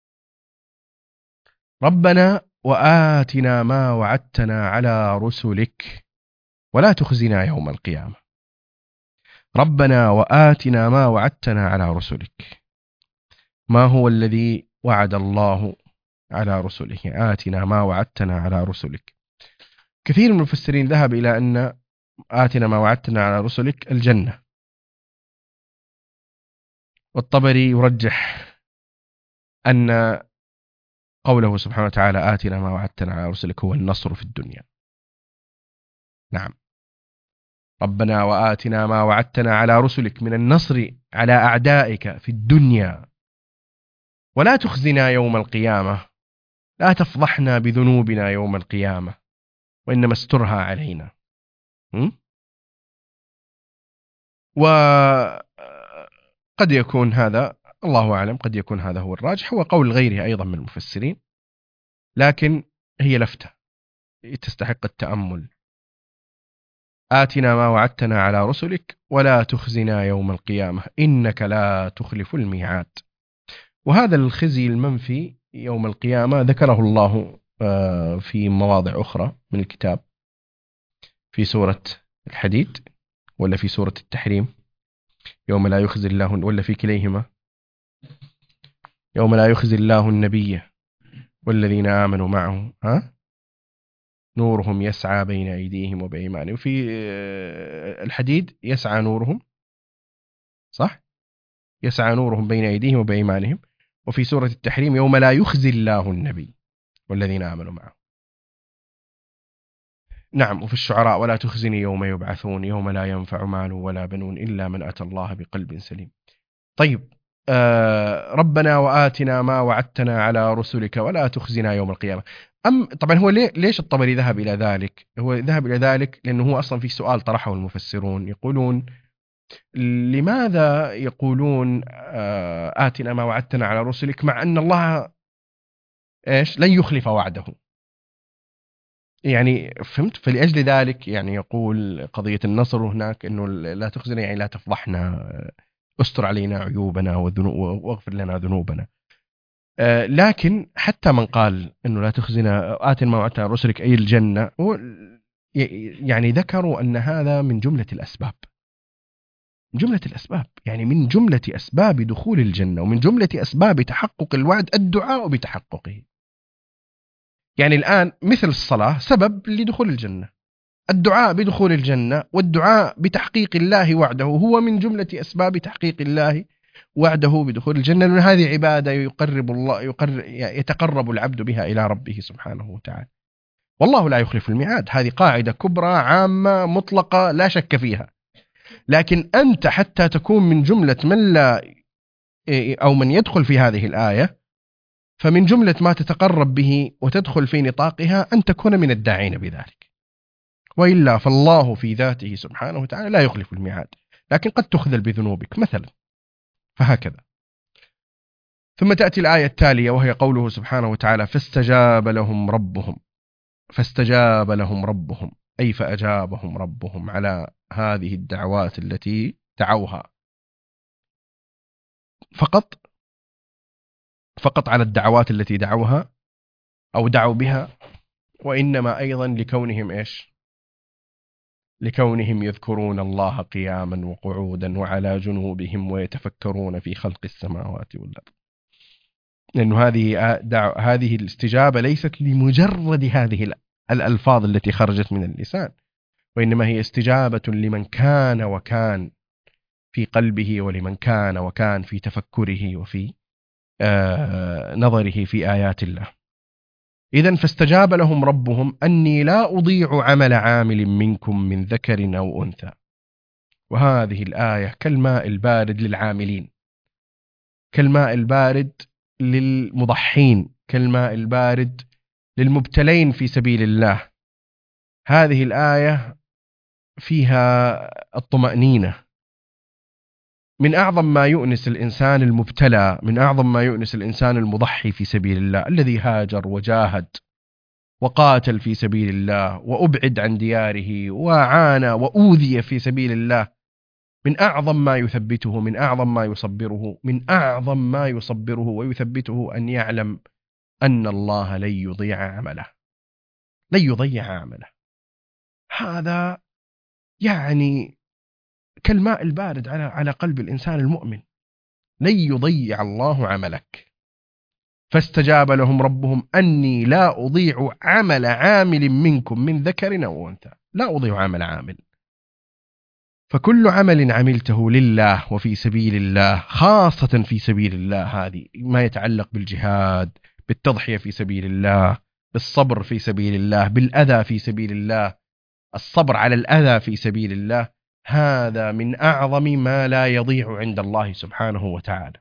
ربنا وآتنا ما وعدتنا على رسلك ولا تخزنا يوم القيامة. ربنا وآتنا ما وعدتنا على رسلك. ما هو الذي وعد الله على رسله؟ آتنا ما وعدتنا على رسلك. كثير من المفسرين ذهب إلى أن آتنا ما وعدتنا على رسلك الجنة، والطبري يرجح أن قوله سبحانه وتعالى آتنا ما وعدتنا على رسلك هو النصر في الدنيا. نعم، ربنا وآتنا ما وعدتنا على رسلك من النصر على أعدائك في الدنيا ولا تخزنا يوم القيامة، لا تفضحنا بذنوبنا يوم القيامة وإنما استرها علينا. وقد يكون هذا، الله أعلم، قد يكون هذا هو الراجح، هو قول غيره أيضا من المفسرين، لكن هي لفتة تستحق التأمل. آتنا ما وعدتنا على رسلك ولا تخزنا يوم القيامة إنك لا تخلف الميعاد. وهذا الخزي المنفي يوم القيامة ذكره الله في مواضع أخرى من الكتاب، في سورة الحديد ولا في سورة التحريم يوم لا يخزي الله، ولا في كليهما يوم لا يخزي الله النبي والذين آمنوا معه نورهم يسعى بين أيديهم وبأيمانهم. وفي الحديد يسعى نورهم، صح، يسعى نورهم بين أيديهم وبأيمانهم. وفي سورة التحريم يوم لا يخزي الله النبي والذين آمنوا معه. نعم، وفي الشعراء ولا تخزني يوم يبعثون يوم لا ينفع مال ولا بنون إلا من أتى الله بقلب سليم. طيب، ربنا وآتنا ما وعدتنا على رسلك ولا تخزنا يوم القيامة. طبعا هو ليش الطبري ذهب إلى ذلك؟ هو ذهب إلى ذلك لأنه هو أصلا في سؤال طرحه المفسرون، يقولون لماذا يقولون آتنا ما وعدتنا على رسلك مع أن الله لن يخلف وعده؟ يعني فهمت؟ فلأجل ذلك يعني يقول قضية النصر هناك أنه لا تخزنا، يعني لا تفضحنا، استر علينا عيوبنا واغفر لنا ذنوبنا. لكن حتى من قال أنه لا تخزنا آتنا ما وعدتنا على رسلك أي الجنة، يعني ذكروا أن هذا من جملة الأسباب، جملة الأسباب، يعني من جملة أسباب دخول الجنة ومن جملة أسباب تحقق الوعد الدعاء بتحققه. يعني الآن مثل الصلاة سبب لدخول الجنة، الدعاء بدخول الجنة والدعاء بتحقيق الله وعده هو من جملة أسباب تحقيق الله وعده بدخول الجنة، لأن هذه عبادة يتقرب العبد بها إلى ربه سبحانه وتعالى، والله لا يخلف الميعاد. هذه قاعدة كبرى عامة مطلقة لا شك فيها. لكن أنت حتى تكون من جملة من لا أو من يدخل في هذه الآية، فمن جملة ما تتقرب به وتدخل في نطاقها أن تكون من الداعين بذلك، وإلا فالله في ذاته سبحانه وتعالى لا يخلف الميعاد، لكن قد تخذل بذنوبك مثلا، فهكذا. ثم تأتي الآية التالية وهي قوله سبحانه وتعالى فاستجاب لهم ربهم أي فأجابهم ربهم على هذه الدعوات التي دعوها، فقط على الدعوات التي دعوها أو دعوا بها، وإنما أيضا لكونهم يذكرون الله قياما وقعودا وعلى جنوبهم ويتفكرون في خلق السماوات والأرض. لأن هذه الاستجابة ليست لمجرد هذه الألفاظ التي خرجت من اللسان، وإنما هي استجابة لمن كان وكان في قلبه، ولمن كان وكان في تفكره وفي نظره في آيات الله. إذن فاستجاب لهم ربهم أني لا أضيع عمل عامل منكم من ذكر أو أنثى. وهذه الآية كالماء البارد للعاملين، كالماء البارد للمضحين، كالماء البارد للمبتلين في سبيل الله. هذه الآية فيها الطمأنينة. من أعظم ما يؤنس الإنسان المبتلى، من أعظم ما يؤنس الإنسان المضحي في سبيل الله، الذي هاجر وجاهد وقاتل في سبيل الله وأبعد عن دياره وعانى وأوذي في سبيل الله، من أعظم ما يثبته، من أعظم ما يصبره، من أعظم ما يصبره ويثبته أن يعلم أن الله لن يضيع عمله، لن يضيع عمله. هذا يعني كالماء البارد على قلب الإنسان المؤمن. لن يضيع الله عملك. فاستجاب لهم ربهم أني لا أضيع عمل عامل منكم من ذكر أو أنثى. لا أضيع عمل عامل. فكل عمل عملته لله وفي سبيل الله، خاصة في سبيل الله، هذه ما يتعلق بالجهاد، بالتضحية في سبيل الله، بالصبر في سبيل الله، بالأذى في سبيل الله، الصبر على الأذى في سبيل الله، هذا من أعظم ما لا يضيع عند الله سبحانه وتعالى.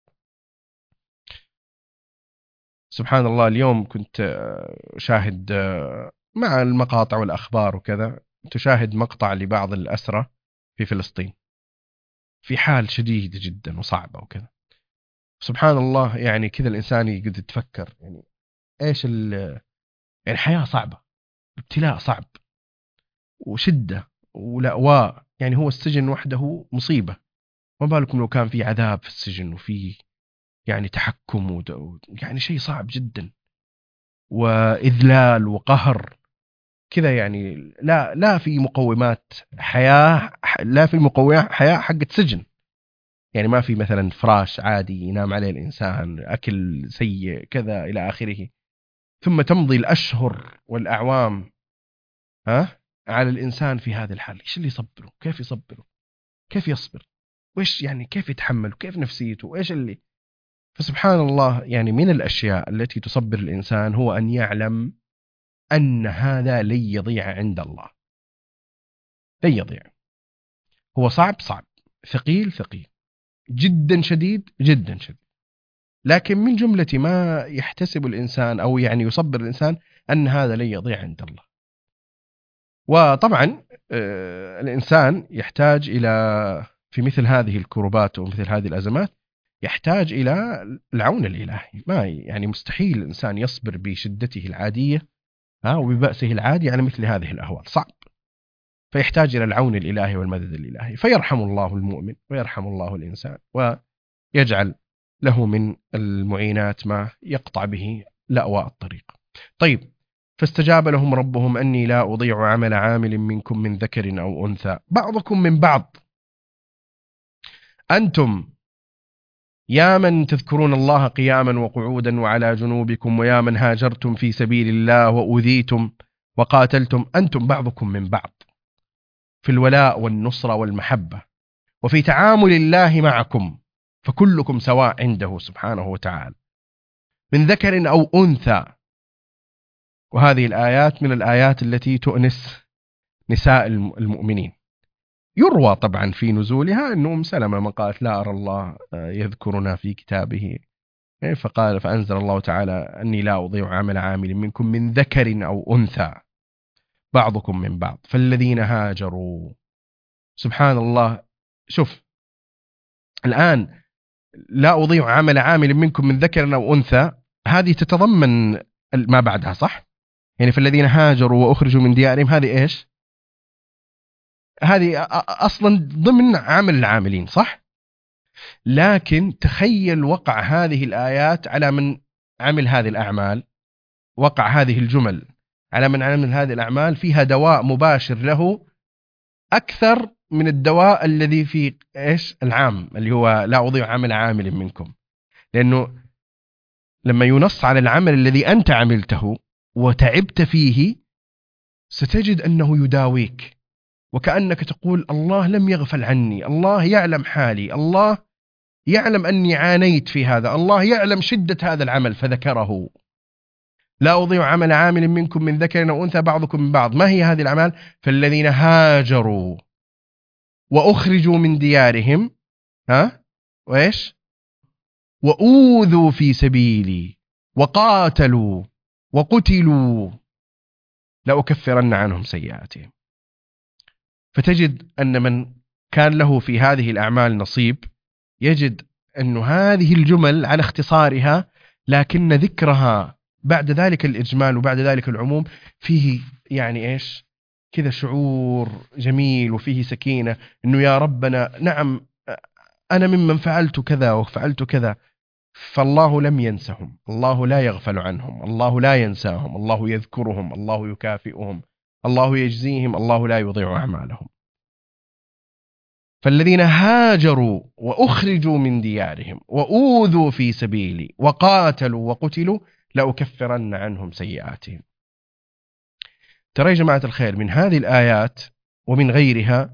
سبحان الله، اليوم كنت شاهد مع المقاطع والأخبار وكذا، تشاهد مقطع لبعض الأسرى في فلسطين في حال شديد جدا وصعبة وكذا. سبحان الله، يعني كذا الإنسان يقعد يتفكر يعني إيش يعني حياة صعبة، ابتلاء صعب وشدة ولأواء، يعني هو السجن وحده مصيبة، ما بالكم لو كان في عذاب في السجن وفي يعني تحكم يعني شيء صعب جدا، وإذلال وقهر كذا. يعني لا في مقومات حياة، لا في مقومات حياة حقت سجن. يعني ما في مثلا فراش عادي ينام عليه الإنسان، أكل سيء كذا إلى آخره. ثم تمضي الأشهر والأعوام على الإنسان في هذا الحال. إيش اللي يصبره؟ كيف يصبره؟ كيف يصبر؟ وإيش يعني كيف يتحمل؟ وكيف نفسيته؟ وإيش اللي. فسبحان الله، يعني من الأشياء التي تصبر الإنسان هو أن يعلم أن هذا لن يضيع عند الله. لن يضيع. هو صعب، ثقيل، جدا شديد، جدا شديد، لكن من جملة ما يحتسب الإنسان أو يعني يصبر الإنسان أن هذا لن يضيع عند الله. وطبعا الإنسان يحتاج إلى في مثل هذه الكربات ومثل هذه الأزمات يحتاج إلى العون الإلهي. ما يعني مستحيل الإنسان يصبر بشدته العادية وببأسه العادي على مثل هذه الأهوال، صعب. فيحتاج إلى العون الإلهي والمدد الإلهي، فيرحم الله المؤمن ويرحم الله الإنسان، ويجعل له من المعينات ما يقطع به لأواء الطريق. طيب، فاستجاب لهم ربهم أني لا أضيع عمل عامل منكم من ذكر أو أنثى بعضكم من بعض. أنتم يا من تذكرون الله قياما وقعودا وعلى جنوبكم، ويا من هاجرتم في سبيل الله وأذيتم وقاتلتم، أنتم بعضكم من بعض في الولاء والنصرة والمحبة، وفي تعامل الله معكم، فكلكم سواء عنده سبحانه وتعالى، من ذكر أو أنثى. وهذه الآيات من الآيات التي تؤنس نساء المؤمنين. يروى طبعا في نزولها أن أم سلمة من قالت لا أرى الله يذكرنا في كتابه، فقال فأنزل الله تعالى أني لا أضيع عمل عامل منكم من ذكر أو أنثى بعضكم من بعض. فالذين هاجروا، سبحان الله، شوف الآن لا أضيع عمل عامل منكم من ذكر أو أنثى، هذه تتضمن ما بعدها، صح؟ يعني فالذين هاجروا وأخرجوا من ديارهم، هذه إيش؟ هذه أصلا ضمن عمل العاملين، صح؟ لكن تخيل وقع هذه الآيات على من عمل هذه الأعمال، وقع هذه الجمل على من عمل هذه الأعمال، فيها دواء مباشر له أكثر من الدواء الذي في إيش العام اللي هو لا أضيع عمل عامل منكم. لأنه لما ينص على العمل الذي أنت عملته وتعبت فيه، ستجد أنه يداويك، وكأنك تقول الله لم يغفل عني، الله يعلم حالي، الله يعلم أني عانيت في هذا، الله يعلم شدة هذا العمل فذكره. لا أضيع عمل عامل منكم من ذكر أو أنثى بعضكم من بعض. ما هي هذه الأعمال؟ فالذين هاجروا وأخرجوا من ديارهم وإيش؟ وأوذوا في سبيلي وقاتلوا وقتلوا لأكفرن عنهم سيئاتهم. فتجد أن من كان له في هذه الأعمال نصيب يجد أن هذه الجمل على اختصارها، لكن ذكرها بعد ذلك الإجمال وبعد ذلك العموم فيه يعني إيش كذا شعور جميل وفيه سكينة، أنه يا ربنا نعم أنا ممن فعلت كذا وفعلت كذا، فالله لم ينسهم، الله لا يغفل عنهم، الله لا ينساهم، الله يذكرهم، الله يكافئهم، الله يجزيهم، الله لا يضيع أعمالهم. فالذين هاجروا وأخرجوا من ديارهم وأوذوا في سبيلي وقاتلوا وقتلوا لأكفرن عنهم سيئاتهم. ترى يا جماعة الخير من هذه الآيات ومن غيرها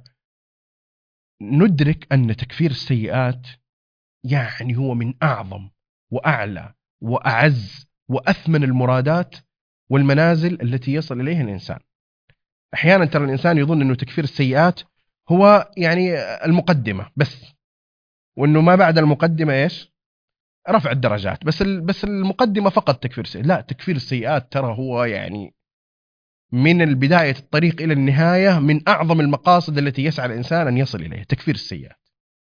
ندرك أن تكفير السيئات يعني هو من أعظم وأعلى وأعز وأثمن المرادات والمنازل التي يصل إليها الإنسان. أحيانا ترى الإنسان يظن أنه تكفير السيئات هو يعني المقدمة بس، وأنه ما بعد المقدمة إيش رفع الدرجات بس المقدمة فقط تكفير السيئات. لا، تكفير السيئات ترى هو يعني من البداية الطريق إلى النهاية من أعظم المقاصد التي يسعى الإنسان أن يصل إليها، تكفير السيئات.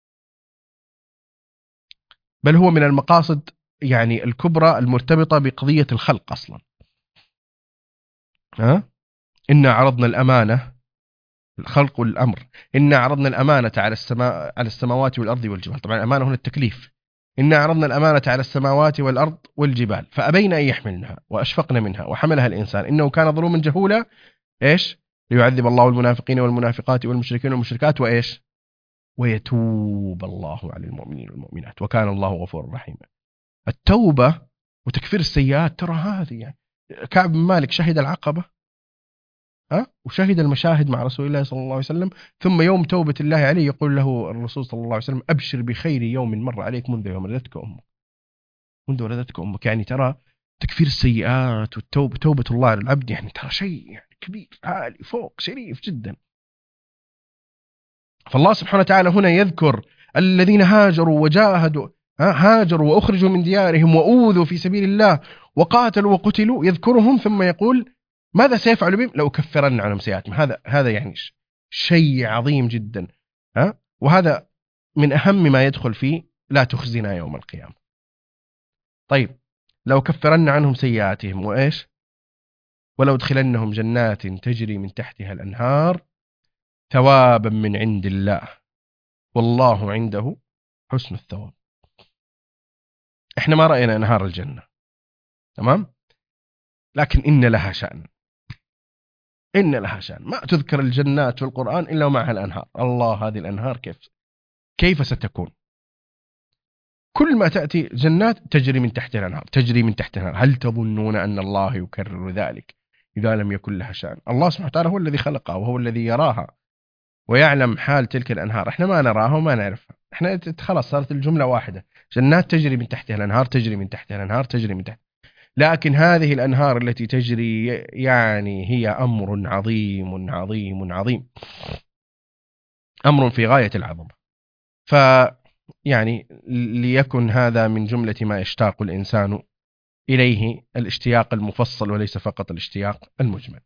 بل هو من المقاصد يعني الكبرى المرتبطة بقضية الخلق أصلا. إنا عرضنا الأمانة، الخلق والأمر، إنا عرضنا الأمانة على السماوات والأرض والجبال. طبعا الأمانة هنا التكليف. إنا عرضنا الأمانة على السماوات والأرض والجبال فأبين أن يحملنها وأشفقن منها وحملها الإنسان إنه كان ظلوما جهولا. إيش؟ ليعذب الله المنافقين والمنافقات والمشركين والمشركات وإيش؟ ويتوب الله على المؤمنين والمؤمنات وكان الله غفورا رحيما. التوبة وتكفير السيئات ترى هذه يعني كعب بن مالك شهد العقبة وشهد المشاهد مع رسول الله صلى الله عليه وسلم، ثم يوم توبة الله عليه يقول له الرسول صلى الله عليه وسلم أبشر بخير يوم مر عليك منذ يوم ولدتك أمك. منذ ولدتك أمك يعني ترى تكفير السيئات والتوبة، توبة الله على العبد يعني ترى شيء يعني كبير عالي فوق شريف جدا. فالله سبحانه وتعالى هنا يذكر الذين هاجروا وجاهدوا، هاجروا وأخرجوا من ديارهم وأوذوا في سبيل الله وقاتلوا وقتلوا، يذكرهم ثم يقول ماذا سيفعل بهم؟ لو كفرن عنهم سيئاتهم. هذا يعني شيء عظيم جدا. وهذا من أهم ما يدخل فيه لا تخزنا يوم القيامة. طيب لو كفرن عنهم سيئاتهم وإيش؟ ولو ادخلنهم جنات تجري من تحتها الأنهار ثوابا من عند الله والله عنده حسن الثواب. احنا ما رأينا أنهار الجنة، تمام؟ لكن إن لها شأن، إن لها شأن. ما تذكر الجنات في القرآن إلا ومعها الأنهار. الله هذه الأنهار كيف ستكون؟ كل ما تأتي جنات تجري من تحتها الأنهار، تجري من تحتها الأنهار. هل تظنون أن الله يكرر ذلك إذا لم يكن لها شأن؟ الله سبحانه وتعالى هو الذي خلقها وهو الذي يراها ويعلم حال تلك الأنهار. احنا ما نراها وما نعرفها، احنا خلاص صارت الجملة واحدة، جنات تجري من تحتها الأنهار، تجري من تحتها الأنهار، تجري من تحت. لكن هذه الأنهار التي تجري يعني هي أمر عظيم عظيم عظيم، أمر في غاية العظمة. يعني ليكن هذا من جملة ما يشتاق الإنسان إليه، الاشتياق المفصل وليس فقط الاشتياق المجمل.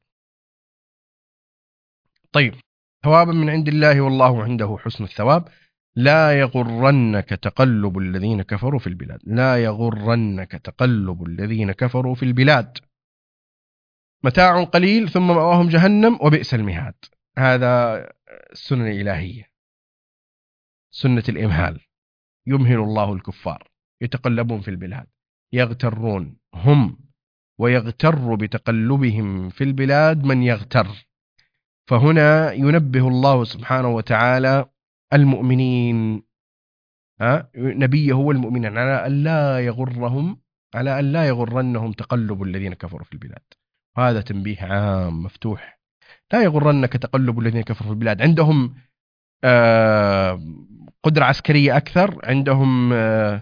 طيب ثوابا من عند الله والله عنده حسن الثواب. لا يغرنك تقلب الذين كفروا في البلاد، لا يغرنك تقلب الذين كفروا في البلاد، متاع قليل ثم مأواهم جهنم وبئس المهاد. هذا السنة الإلهية، سنة الإمهال. يمهل الله الكفار يتقلبون في البلاد، يغترون هم ويغتر بتقلبهم في البلاد من يغتر. فهنا ينبه الله سبحانه وتعالى المؤمنين، نبيه والمؤمنين، على أن لا يغرنهم تقلب الذين كفروا في البلاد. هذا تنبيه عام مفتوح. لا يغرنك تقلب الذين كفروا في البلاد. عندهم قدرة عسكرية أكثر، عندهم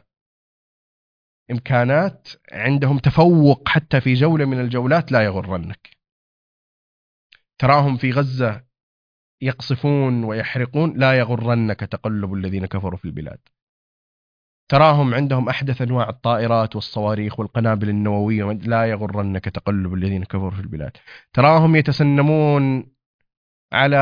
إمكانات، عندهم تفوق حتى في جولة من الجولات. لا يغرنك. تراهم في غزة يقصفون ويحرقون. لا يغرنك تقلب الذين كفروا في البلاد. تراهم عندهم أحدث أنواع الطائرات والصواريخ والقنابل النووية، لا يغرنك تقلب الذين كفروا في البلاد. تراهم يتسنمون على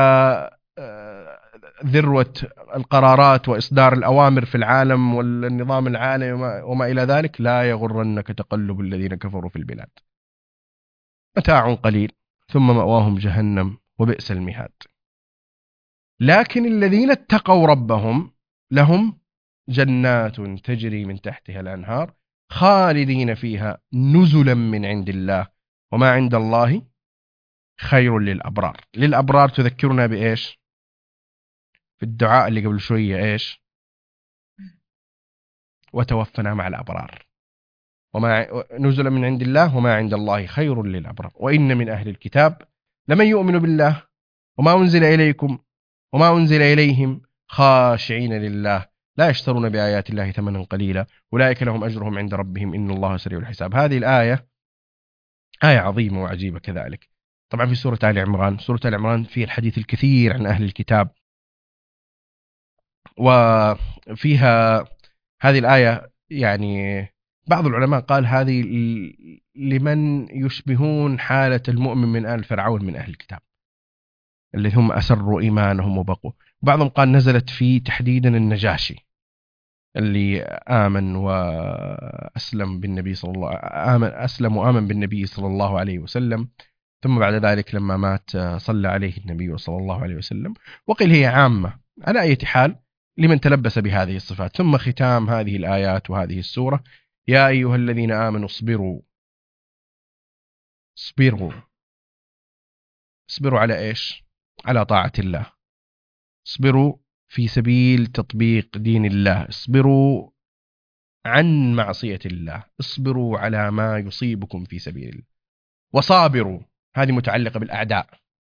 ذروة القرارات وإصدار الأوامر في العالم والنظام العالمي وما إلى ذلك، لا يغرنك تقلب الذين كفروا في البلاد، متاع قليل ثم مأواهم جهنم وبئس المهاد. لكن الذين اتقوا ربهم لهم جنات تجري من تحتها الأنهار خالدين فيها نزلا من عند الله وما عند الله خير للأبرار. للأبرار تذكرنا بإيش في الدعاء اللي قبل شوية؟ إيش؟ وتوفنا مع الأبرار، وما نزلا من عند الله وما عند الله خير للأبرار. وإن من أهل الكتاب لمن يؤمن بالله وما أنزل إليكم وما أنزل إليهم خاشعين لله لا يشترون بآيات الله ثمنا قليلا أولئك لهم أجرهم عند ربهم إن الله سريع الحساب. هذه الآية آية عظيمة وعجيبة كذلك. طبعا في سورة آل عمران، سورة آل عمران فيها الحديث الكثير عن أهل الكتاب، وفيها هذه الآية يعني بعض العلماء قال هذه لمن يشبهون حالة المؤمن من آل فرعون من أهل الكتاب اللي هم أسروا إيمانهم وبقوا. بعضهم قال نزلت في تحديدا النجاشي اللي آمن وأسلم بالنبي صلى الله أسلم وآمن بالنبي صلى الله عليه وسلم، ثم بعد ذلك لما مات صلى عليه النبي صلى الله عليه وسلم. وقيل هي عامة على أي حال لمن تلبس بهذه الصفات. ثم ختام هذه الآيات وهذه السورة: يا أيها الذين آمنوا اصبروا. اصبروا على إيش؟ على طاعة الله، اصبروا في سبيل تطبيق دين الله، اصبروا عن معصية الله، اصبروا على ما يصيبكم في سبيل الله. وصابروا هذه متعلقة بالأعداء،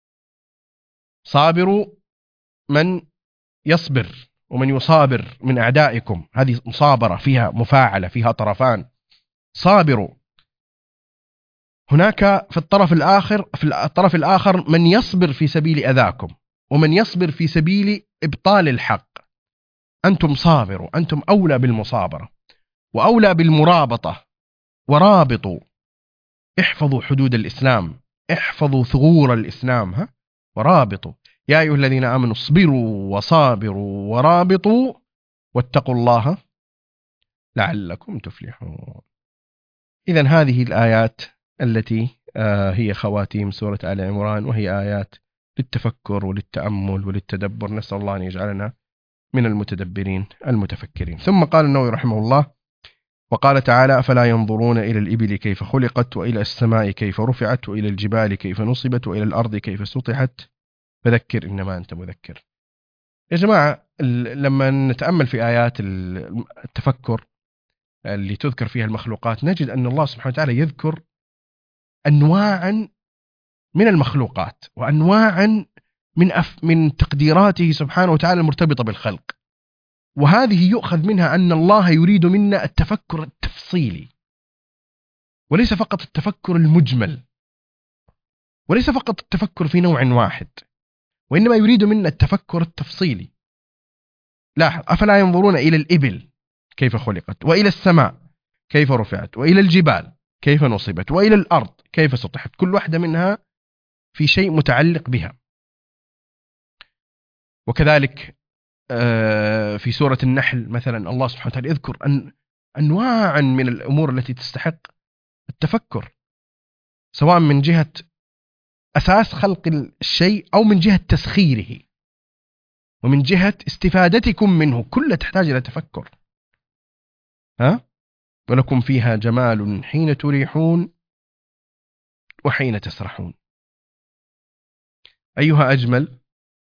صابروا من يصبر ومن يصابر من أعدائكم، هذه مصابرة فيها مفاعلة فيها طرفان. صابروا. هناك في الطرف الآخر من يصبر في سبيل أذاكم ومن يصبر في سبيل إبطال الحق. أنتم صابروا، أنتم أولى بالمصابرة وأولى بالمرابطة. ورابطوا، احفظوا حدود الإسلام، احفظوا ثغور الإسلام. ورابطوا. يا أيها الذين آمنوا اصبروا وصابروا ورابطوا واتقوا الله لعلكم تفلحون. إذن هذه الآيات التي هي خواتيم سورة آل عمران، وهي آيات للتفكر وللتأمل وللتدبر. نسأل الله أن يجعلنا من المتدبرين المتفكرين. ثم قال النووي رحمه الله: وقال تعالى: أفلا ينظرون إلى الإبل كيف خلقت وإلى السماء كيف رفعت وإلى الجبال كيف نصبت وإلى الأرض كيف سطحت فذكر إنما أنت مذكر. يا جماعة لما نتأمل في آيات التفكر اللي تذكر فيها المخلوقات نجد أن الله سبحانه وتعالى يذكر أنواعا من المخلوقات وأنواعا من تقديراته سبحانه وتعالى المرتبطة بالخلق، وهذه يؤخذ منها أن الله يريد منا التفكر التفصيلي وليس فقط التفكر المجمل، وليس فقط التفكر في نوع واحد، وإنما يريد منا التفكر التفصيلي. لاحظ: أفلا ينظرون إلى الإبل كيف خلقت وإلى السماء كيف رفعت وإلى الجبال كيف نصبت وإلى الأرض كيف سطحت، كل واحدة منها في شيء متعلق بها. وكذلك في سورة النحل مثلا الله سبحانه وتعالى يذكر أنواعا من الأمور التي تستحق التفكر، سواء من جهة أساس خلق الشيء أو من جهة تسخيره ومن جهة استفادتكم منه، كلها تحتاج إلى تفكر. ولكم فيها جمال حين تريحون وحين تسرحون. أيها أجمل؟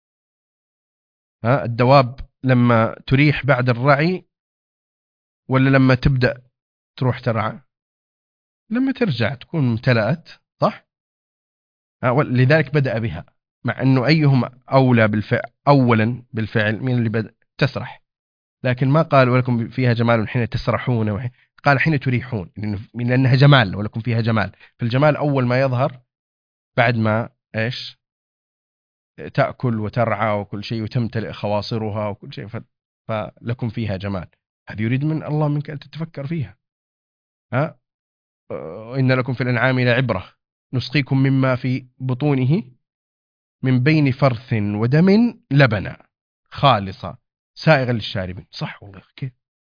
الدواب لما تريح بعد الرعي ولا لما تبدأ تروح ترعى؟ لما ترجع تكون امتلأت، صح؟ لذلك بدأ بها، مع أنه أيهم أولى بالفعل أولا بالفعل من اللي بدأ تسرح، لكن ما قال ولكم فيها جمال حين تسرحون، قال حين تريحون لأنها جمال، ولكم فيها جمال. فالجمال أول ما يظهر بعد ما إيش تأكل وترعى وكل شيء وتمتلئ خواصرها وكل شيء، فلكم فيها جمال. هذه يريد من الله منك أن تتفكر فيها. ها؟ إن لكم في الأنعام لعبرة نسقيكم مما في بطونه من بين فرث ودم لبنا خالصة سائغا للشاربين. صح والله كيف؟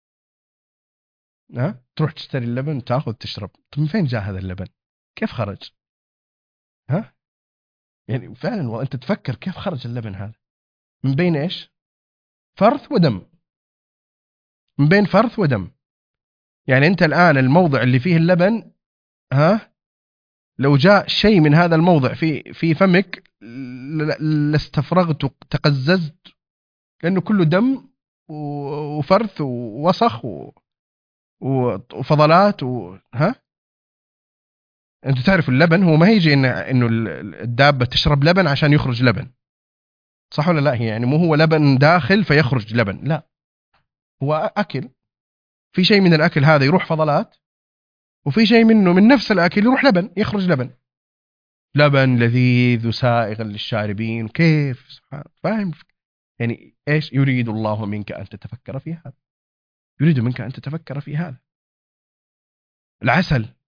ها؟ تروح تشتري اللبن تاخذ تشرب، طيب من فين جاء هذا اللبن؟ كيف خرج؟ ها؟ يعني فعلا وانت تفكر كيف خرج اللبن هذا؟ من بين ايش؟ فرث ودم. من بين فرث ودم. يعني انت الان الموضع اللي فيه اللبن، ها، لو جاء شيء من هذا الموضع في فمك لاستفرغت وتقززت، لانه كله دم وفرث ووسخ وفضلات ها. انتوا تعرفوا اللبن هو ما يجي انه الدابه تشرب لبن عشان يخرج لبن، صح ولا لا؟ هي يعني مو هو لبن داخل فيخرج لبن، لا، هو اكل، في شيء من الاكل هذا يروح فضلات، وفي شيء منه من نفس الاكل يروح لبن، يخرج لبن، لبن لذيذ وسائغا للشاربين. كيف؟ سبحان، فاهم؟ يعني ايش يريد الله منك ان تتفكر في هذا؟ يريد منك ان تتفكر في هذا. العسل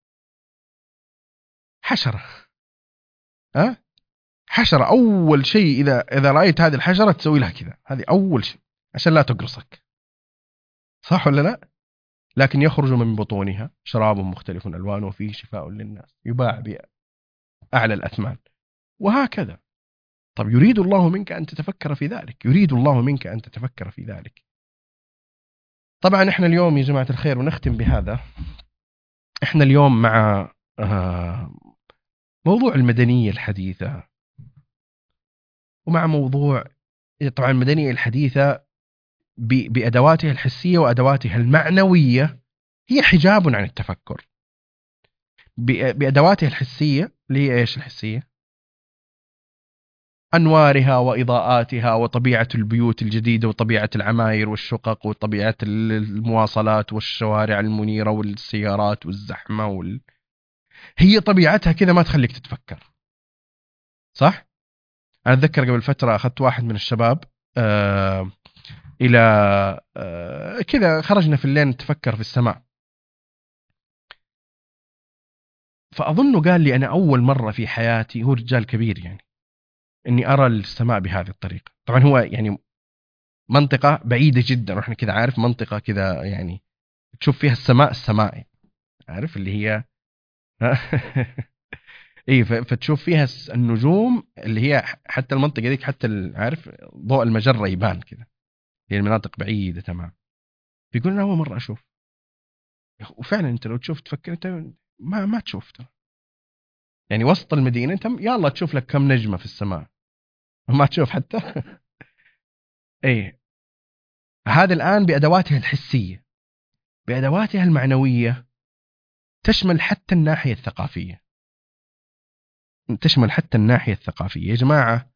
حشره، ها، حشره. اول شيء اذا رايت هذه الحشره تسوي لها كذا، هذه اول شيء عشان لا تقرصك، صح ولا لا؟ لكن يخرج من بطونها شراب مختلف الوانه وفيه شفاء للناس يباع باعلى الاثمان، وهكذا. طب يريد الله منك ان تتفكر في ذلك، يريد الله منك ان تتفكر في ذلك. طبعا احنا اليوم يا جماعه الخير، ونختم بهذا، احنا اليوم مع موضوع المدنيه الحديثه، ومع موضوع طبعا المدنيه الحديثه بأدواتها الحسية وأدواتها المعنوية هي حجاب عن التفكر. بأدواتها الحسية اللي هي إيش الحسية؟ أنوارها وإضاءاتها وطبيعة البيوت الجديدة وطبيعة العماير والشقق وطبيعة المواصلات والشوارع المنيرة والسيارات والزحمة هي طبيعتها كذا ما تخليك تتفكر، صح؟ أنا أتذكر قبل فترة أخذت واحد من الشباب إلى كذا، خرجنا في الليل نتفكر في السماء، فأظنه قال لي أنا أول مرة في حياتي، هو رجال كبير يعني، إني أرى السماء بهذه الطريقة. طبعا هو يعني منطقة بعيدة جدا، وإحنا كذا عارف منطقة كذا يعني تشوف فيها السماء عارف اللي هي إيه، فتشوف فيها النجوم اللي هي حتى المنطقة ذيك، حتى عارف ضوء المجرة يبان كذا، هي المناطق بعيدة تمام. بيقول أنا أول مرة أشوف، وفعلا أنت لو تشوف تفكر أنت ما تشوف ترى، يعني وسط المدينة أنت يلا تشوف لك كم نجمة في السماء ما تشوف حتى ايه. هذا الآن بأدواتها الحسية. بأدواتها المعنوية تشمل حتى الناحية الثقافية، تشمل حتى الناحية الثقافية. يا جماعة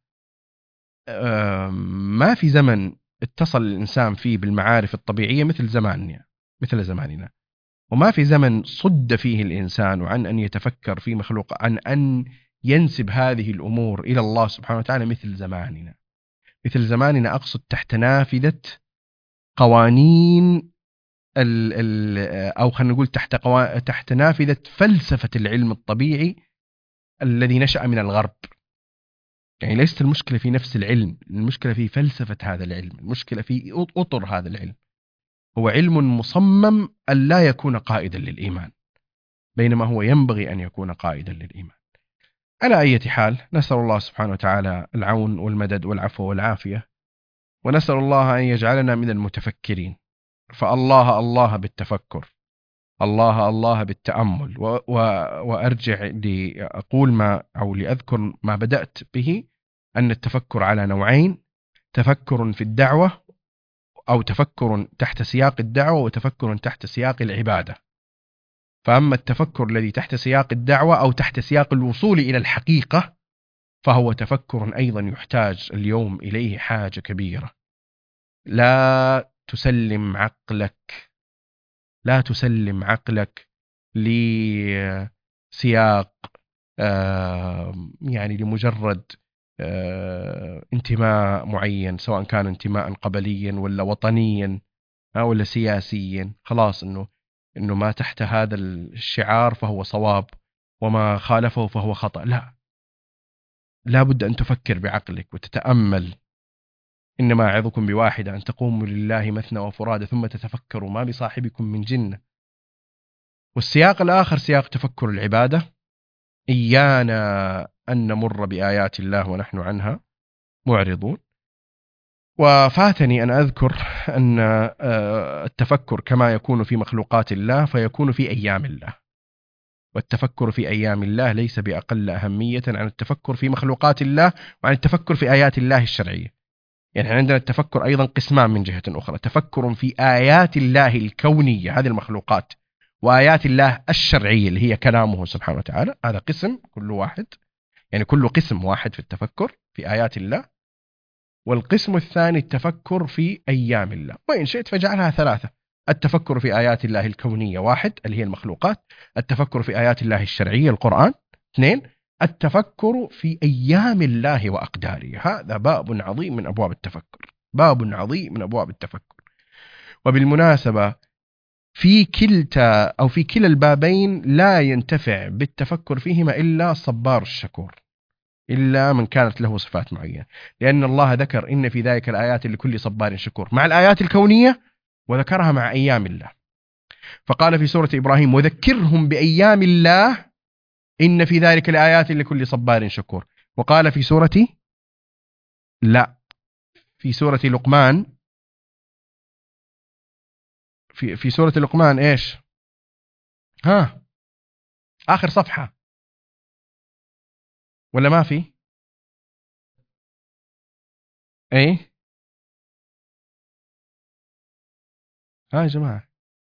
ما في زمن اتصل الإنسان فيه بالمعارف الطبيعية مثل زماننا، وما في زمن صد فيه الإنسان عن أن يتفكر في مخلوق، عن أن ينسب هذه الأمور إلى الله سبحانه وتعالى مثل زماننا. مثل زماننا أقصد تحت نافذة قوانين أو خلينا نقول تحت نافذة فلسفة العلم الطبيعي الذي نشأ من الغرب. يعني ليست المشكلة في نفس العلم، المشكلة في فلسفة هذا العلم، المشكلة في أطر هذا العلم. هو علم مصمم أن لا يكون قائدا للإيمان، بينما هو ينبغي أن يكون قائدا للإيمان. على أي حال، نسأل الله سبحانه وتعالى العون والمدد والعفو والعافية، ونسأل الله أن يجعلنا من المتفكرين. فالله الله بالتفكر، الله الله بالتأمل. وأرجع لأقول ما أو لأذكر ما بدأت به، أن التفكر على نوعين: تفكر في الدعوة، أو تفكر تحت سياق الدعوة، وتفكر تحت سياق العبادة. فأما التفكر الذي تحت سياق الدعوة أو تحت سياق الوصول إلى الحقيقة، فهو تفكر أيضا يحتاج اليوم إليه حاجة كبيرة. لا تسلم عقلك، لا تسلم عقلك لسياق يعني لمجرد انتماء معين، سواء كان انتماء قبليا ولا وطنيا ولا سياسيا، خلاص إنه ما تحت هذا الشعار فهو صواب وما خالفه فهو خطأ. لا بد أن تفكر بعقلك وتتأمل. إنما أعظكم بواحدة، أن تقوموا لله مثنى وفرادى ثم تتفكروا ما بصاحبكم من جنة. والسياق الآخر سياق تفكر العبادة. إيانا أن نمر بآيات الله ونحن عنها معرضون. وفاتني أن أذكر أن التفكر كما يكون في مخلوقات الله فيكون في أيام الله، والتفكر في أيام الله ليس بأقل أهمية عن التفكر في مخلوقات الله وعن التفكر في آيات الله الشرعية. يعني عندنا التفكر أيضا قسمان من جهة أخرى: تفكر في آيات الله الكونية هذه المخلوقات، وآيات الله الشرعية اللي هي كلامه سبحانه وتعالى، هذا قسم كل واحد، يعني كل قسم واحد في التفكر في آيات الله. والقسم الثاني التفكر في أيام الله، وإن شئت فجعلها ثلاثة: التفكر في آيات الله الكونية واحد اللي هي المخلوقات، التفكر في آيات الله الشرعية القرآن اثنين، التفكر في أيام الله وأقداره. هذا باب عظيم من أبواب التفكر، باب عظيم من أبواب التفكر. وبالمناسبة في كلتا أو في كلا البابين لا ينتفع بالتفكر فيهما إلا الصبار الشكور، إلا من كانت له صفات معينة، لأن الله ذكر إن في ذلك الآيات لكل صبار شكور مع الآيات الكونية، وذكرها مع أيام الله. فقال في سورة إبراهيم: وذكرهم بأيام الله إن في ذلك الآيات لكل صبار شكور. وقال في سورة لقمان، في سورة لقمان إيش؟ آخر صفحة ولا ما في؟ إيه يا جماعة،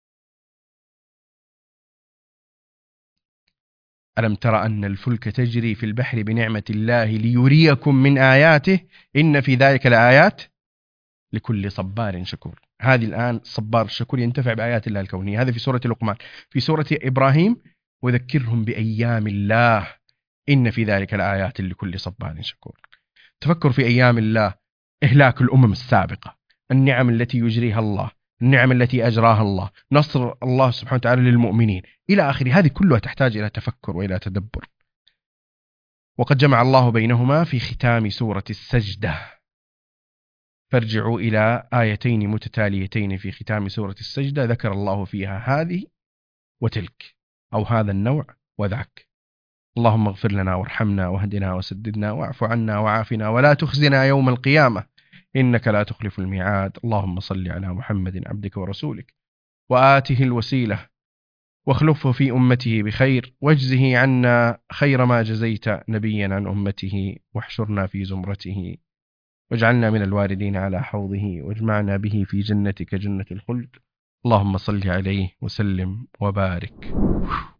ألم تر أن الفلك تجري في البحر بنعمة الله ليريكم من آياته إن في ذلك الآيات لكل صبار شكور. هذه الآن صبار الشكور ينتفع بآيات الله الكونية. هذا في سورة لقمان. في سورة إبراهيم: وذكرهم بأيام الله إن في ذلك الآيات لكل صبار شكور. تفكر في أيام الله، إهلاك الأمم السابقة، النعم التي يجريها الله، النعم التي أجراها الله، نصر الله سبحانه وتعالى للمؤمنين إلى آخره، هذه كلها تحتاج إلى تفكر وإلى تدبر. وقد جمع الله بينهما في ختام سورة السجدة، فارجعوا إلى آيتين متتاليتين في ختام سورة السجدة ذكر الله فيها هذه وتلك، أو هذا النوع وذاك. اللهم اغفر لنا وارحمنا واهدنا وسددنا واعف عنا وعافنا ولا تخزنا يوم القيامة إنك لا تخلف الميعاد. اللهم صل على محمد عبدك ورسولك وآته الوسيلة واخلفه في أمته بخير، واجزه عنا خير ما جزيت نبيا عن أمته، واحشرنا في زمرته، واجعلنا من الواردين على حوضه، واجمعنا به في جنتك جنة الخلد. اللهم صل عليه وسلم وبارك.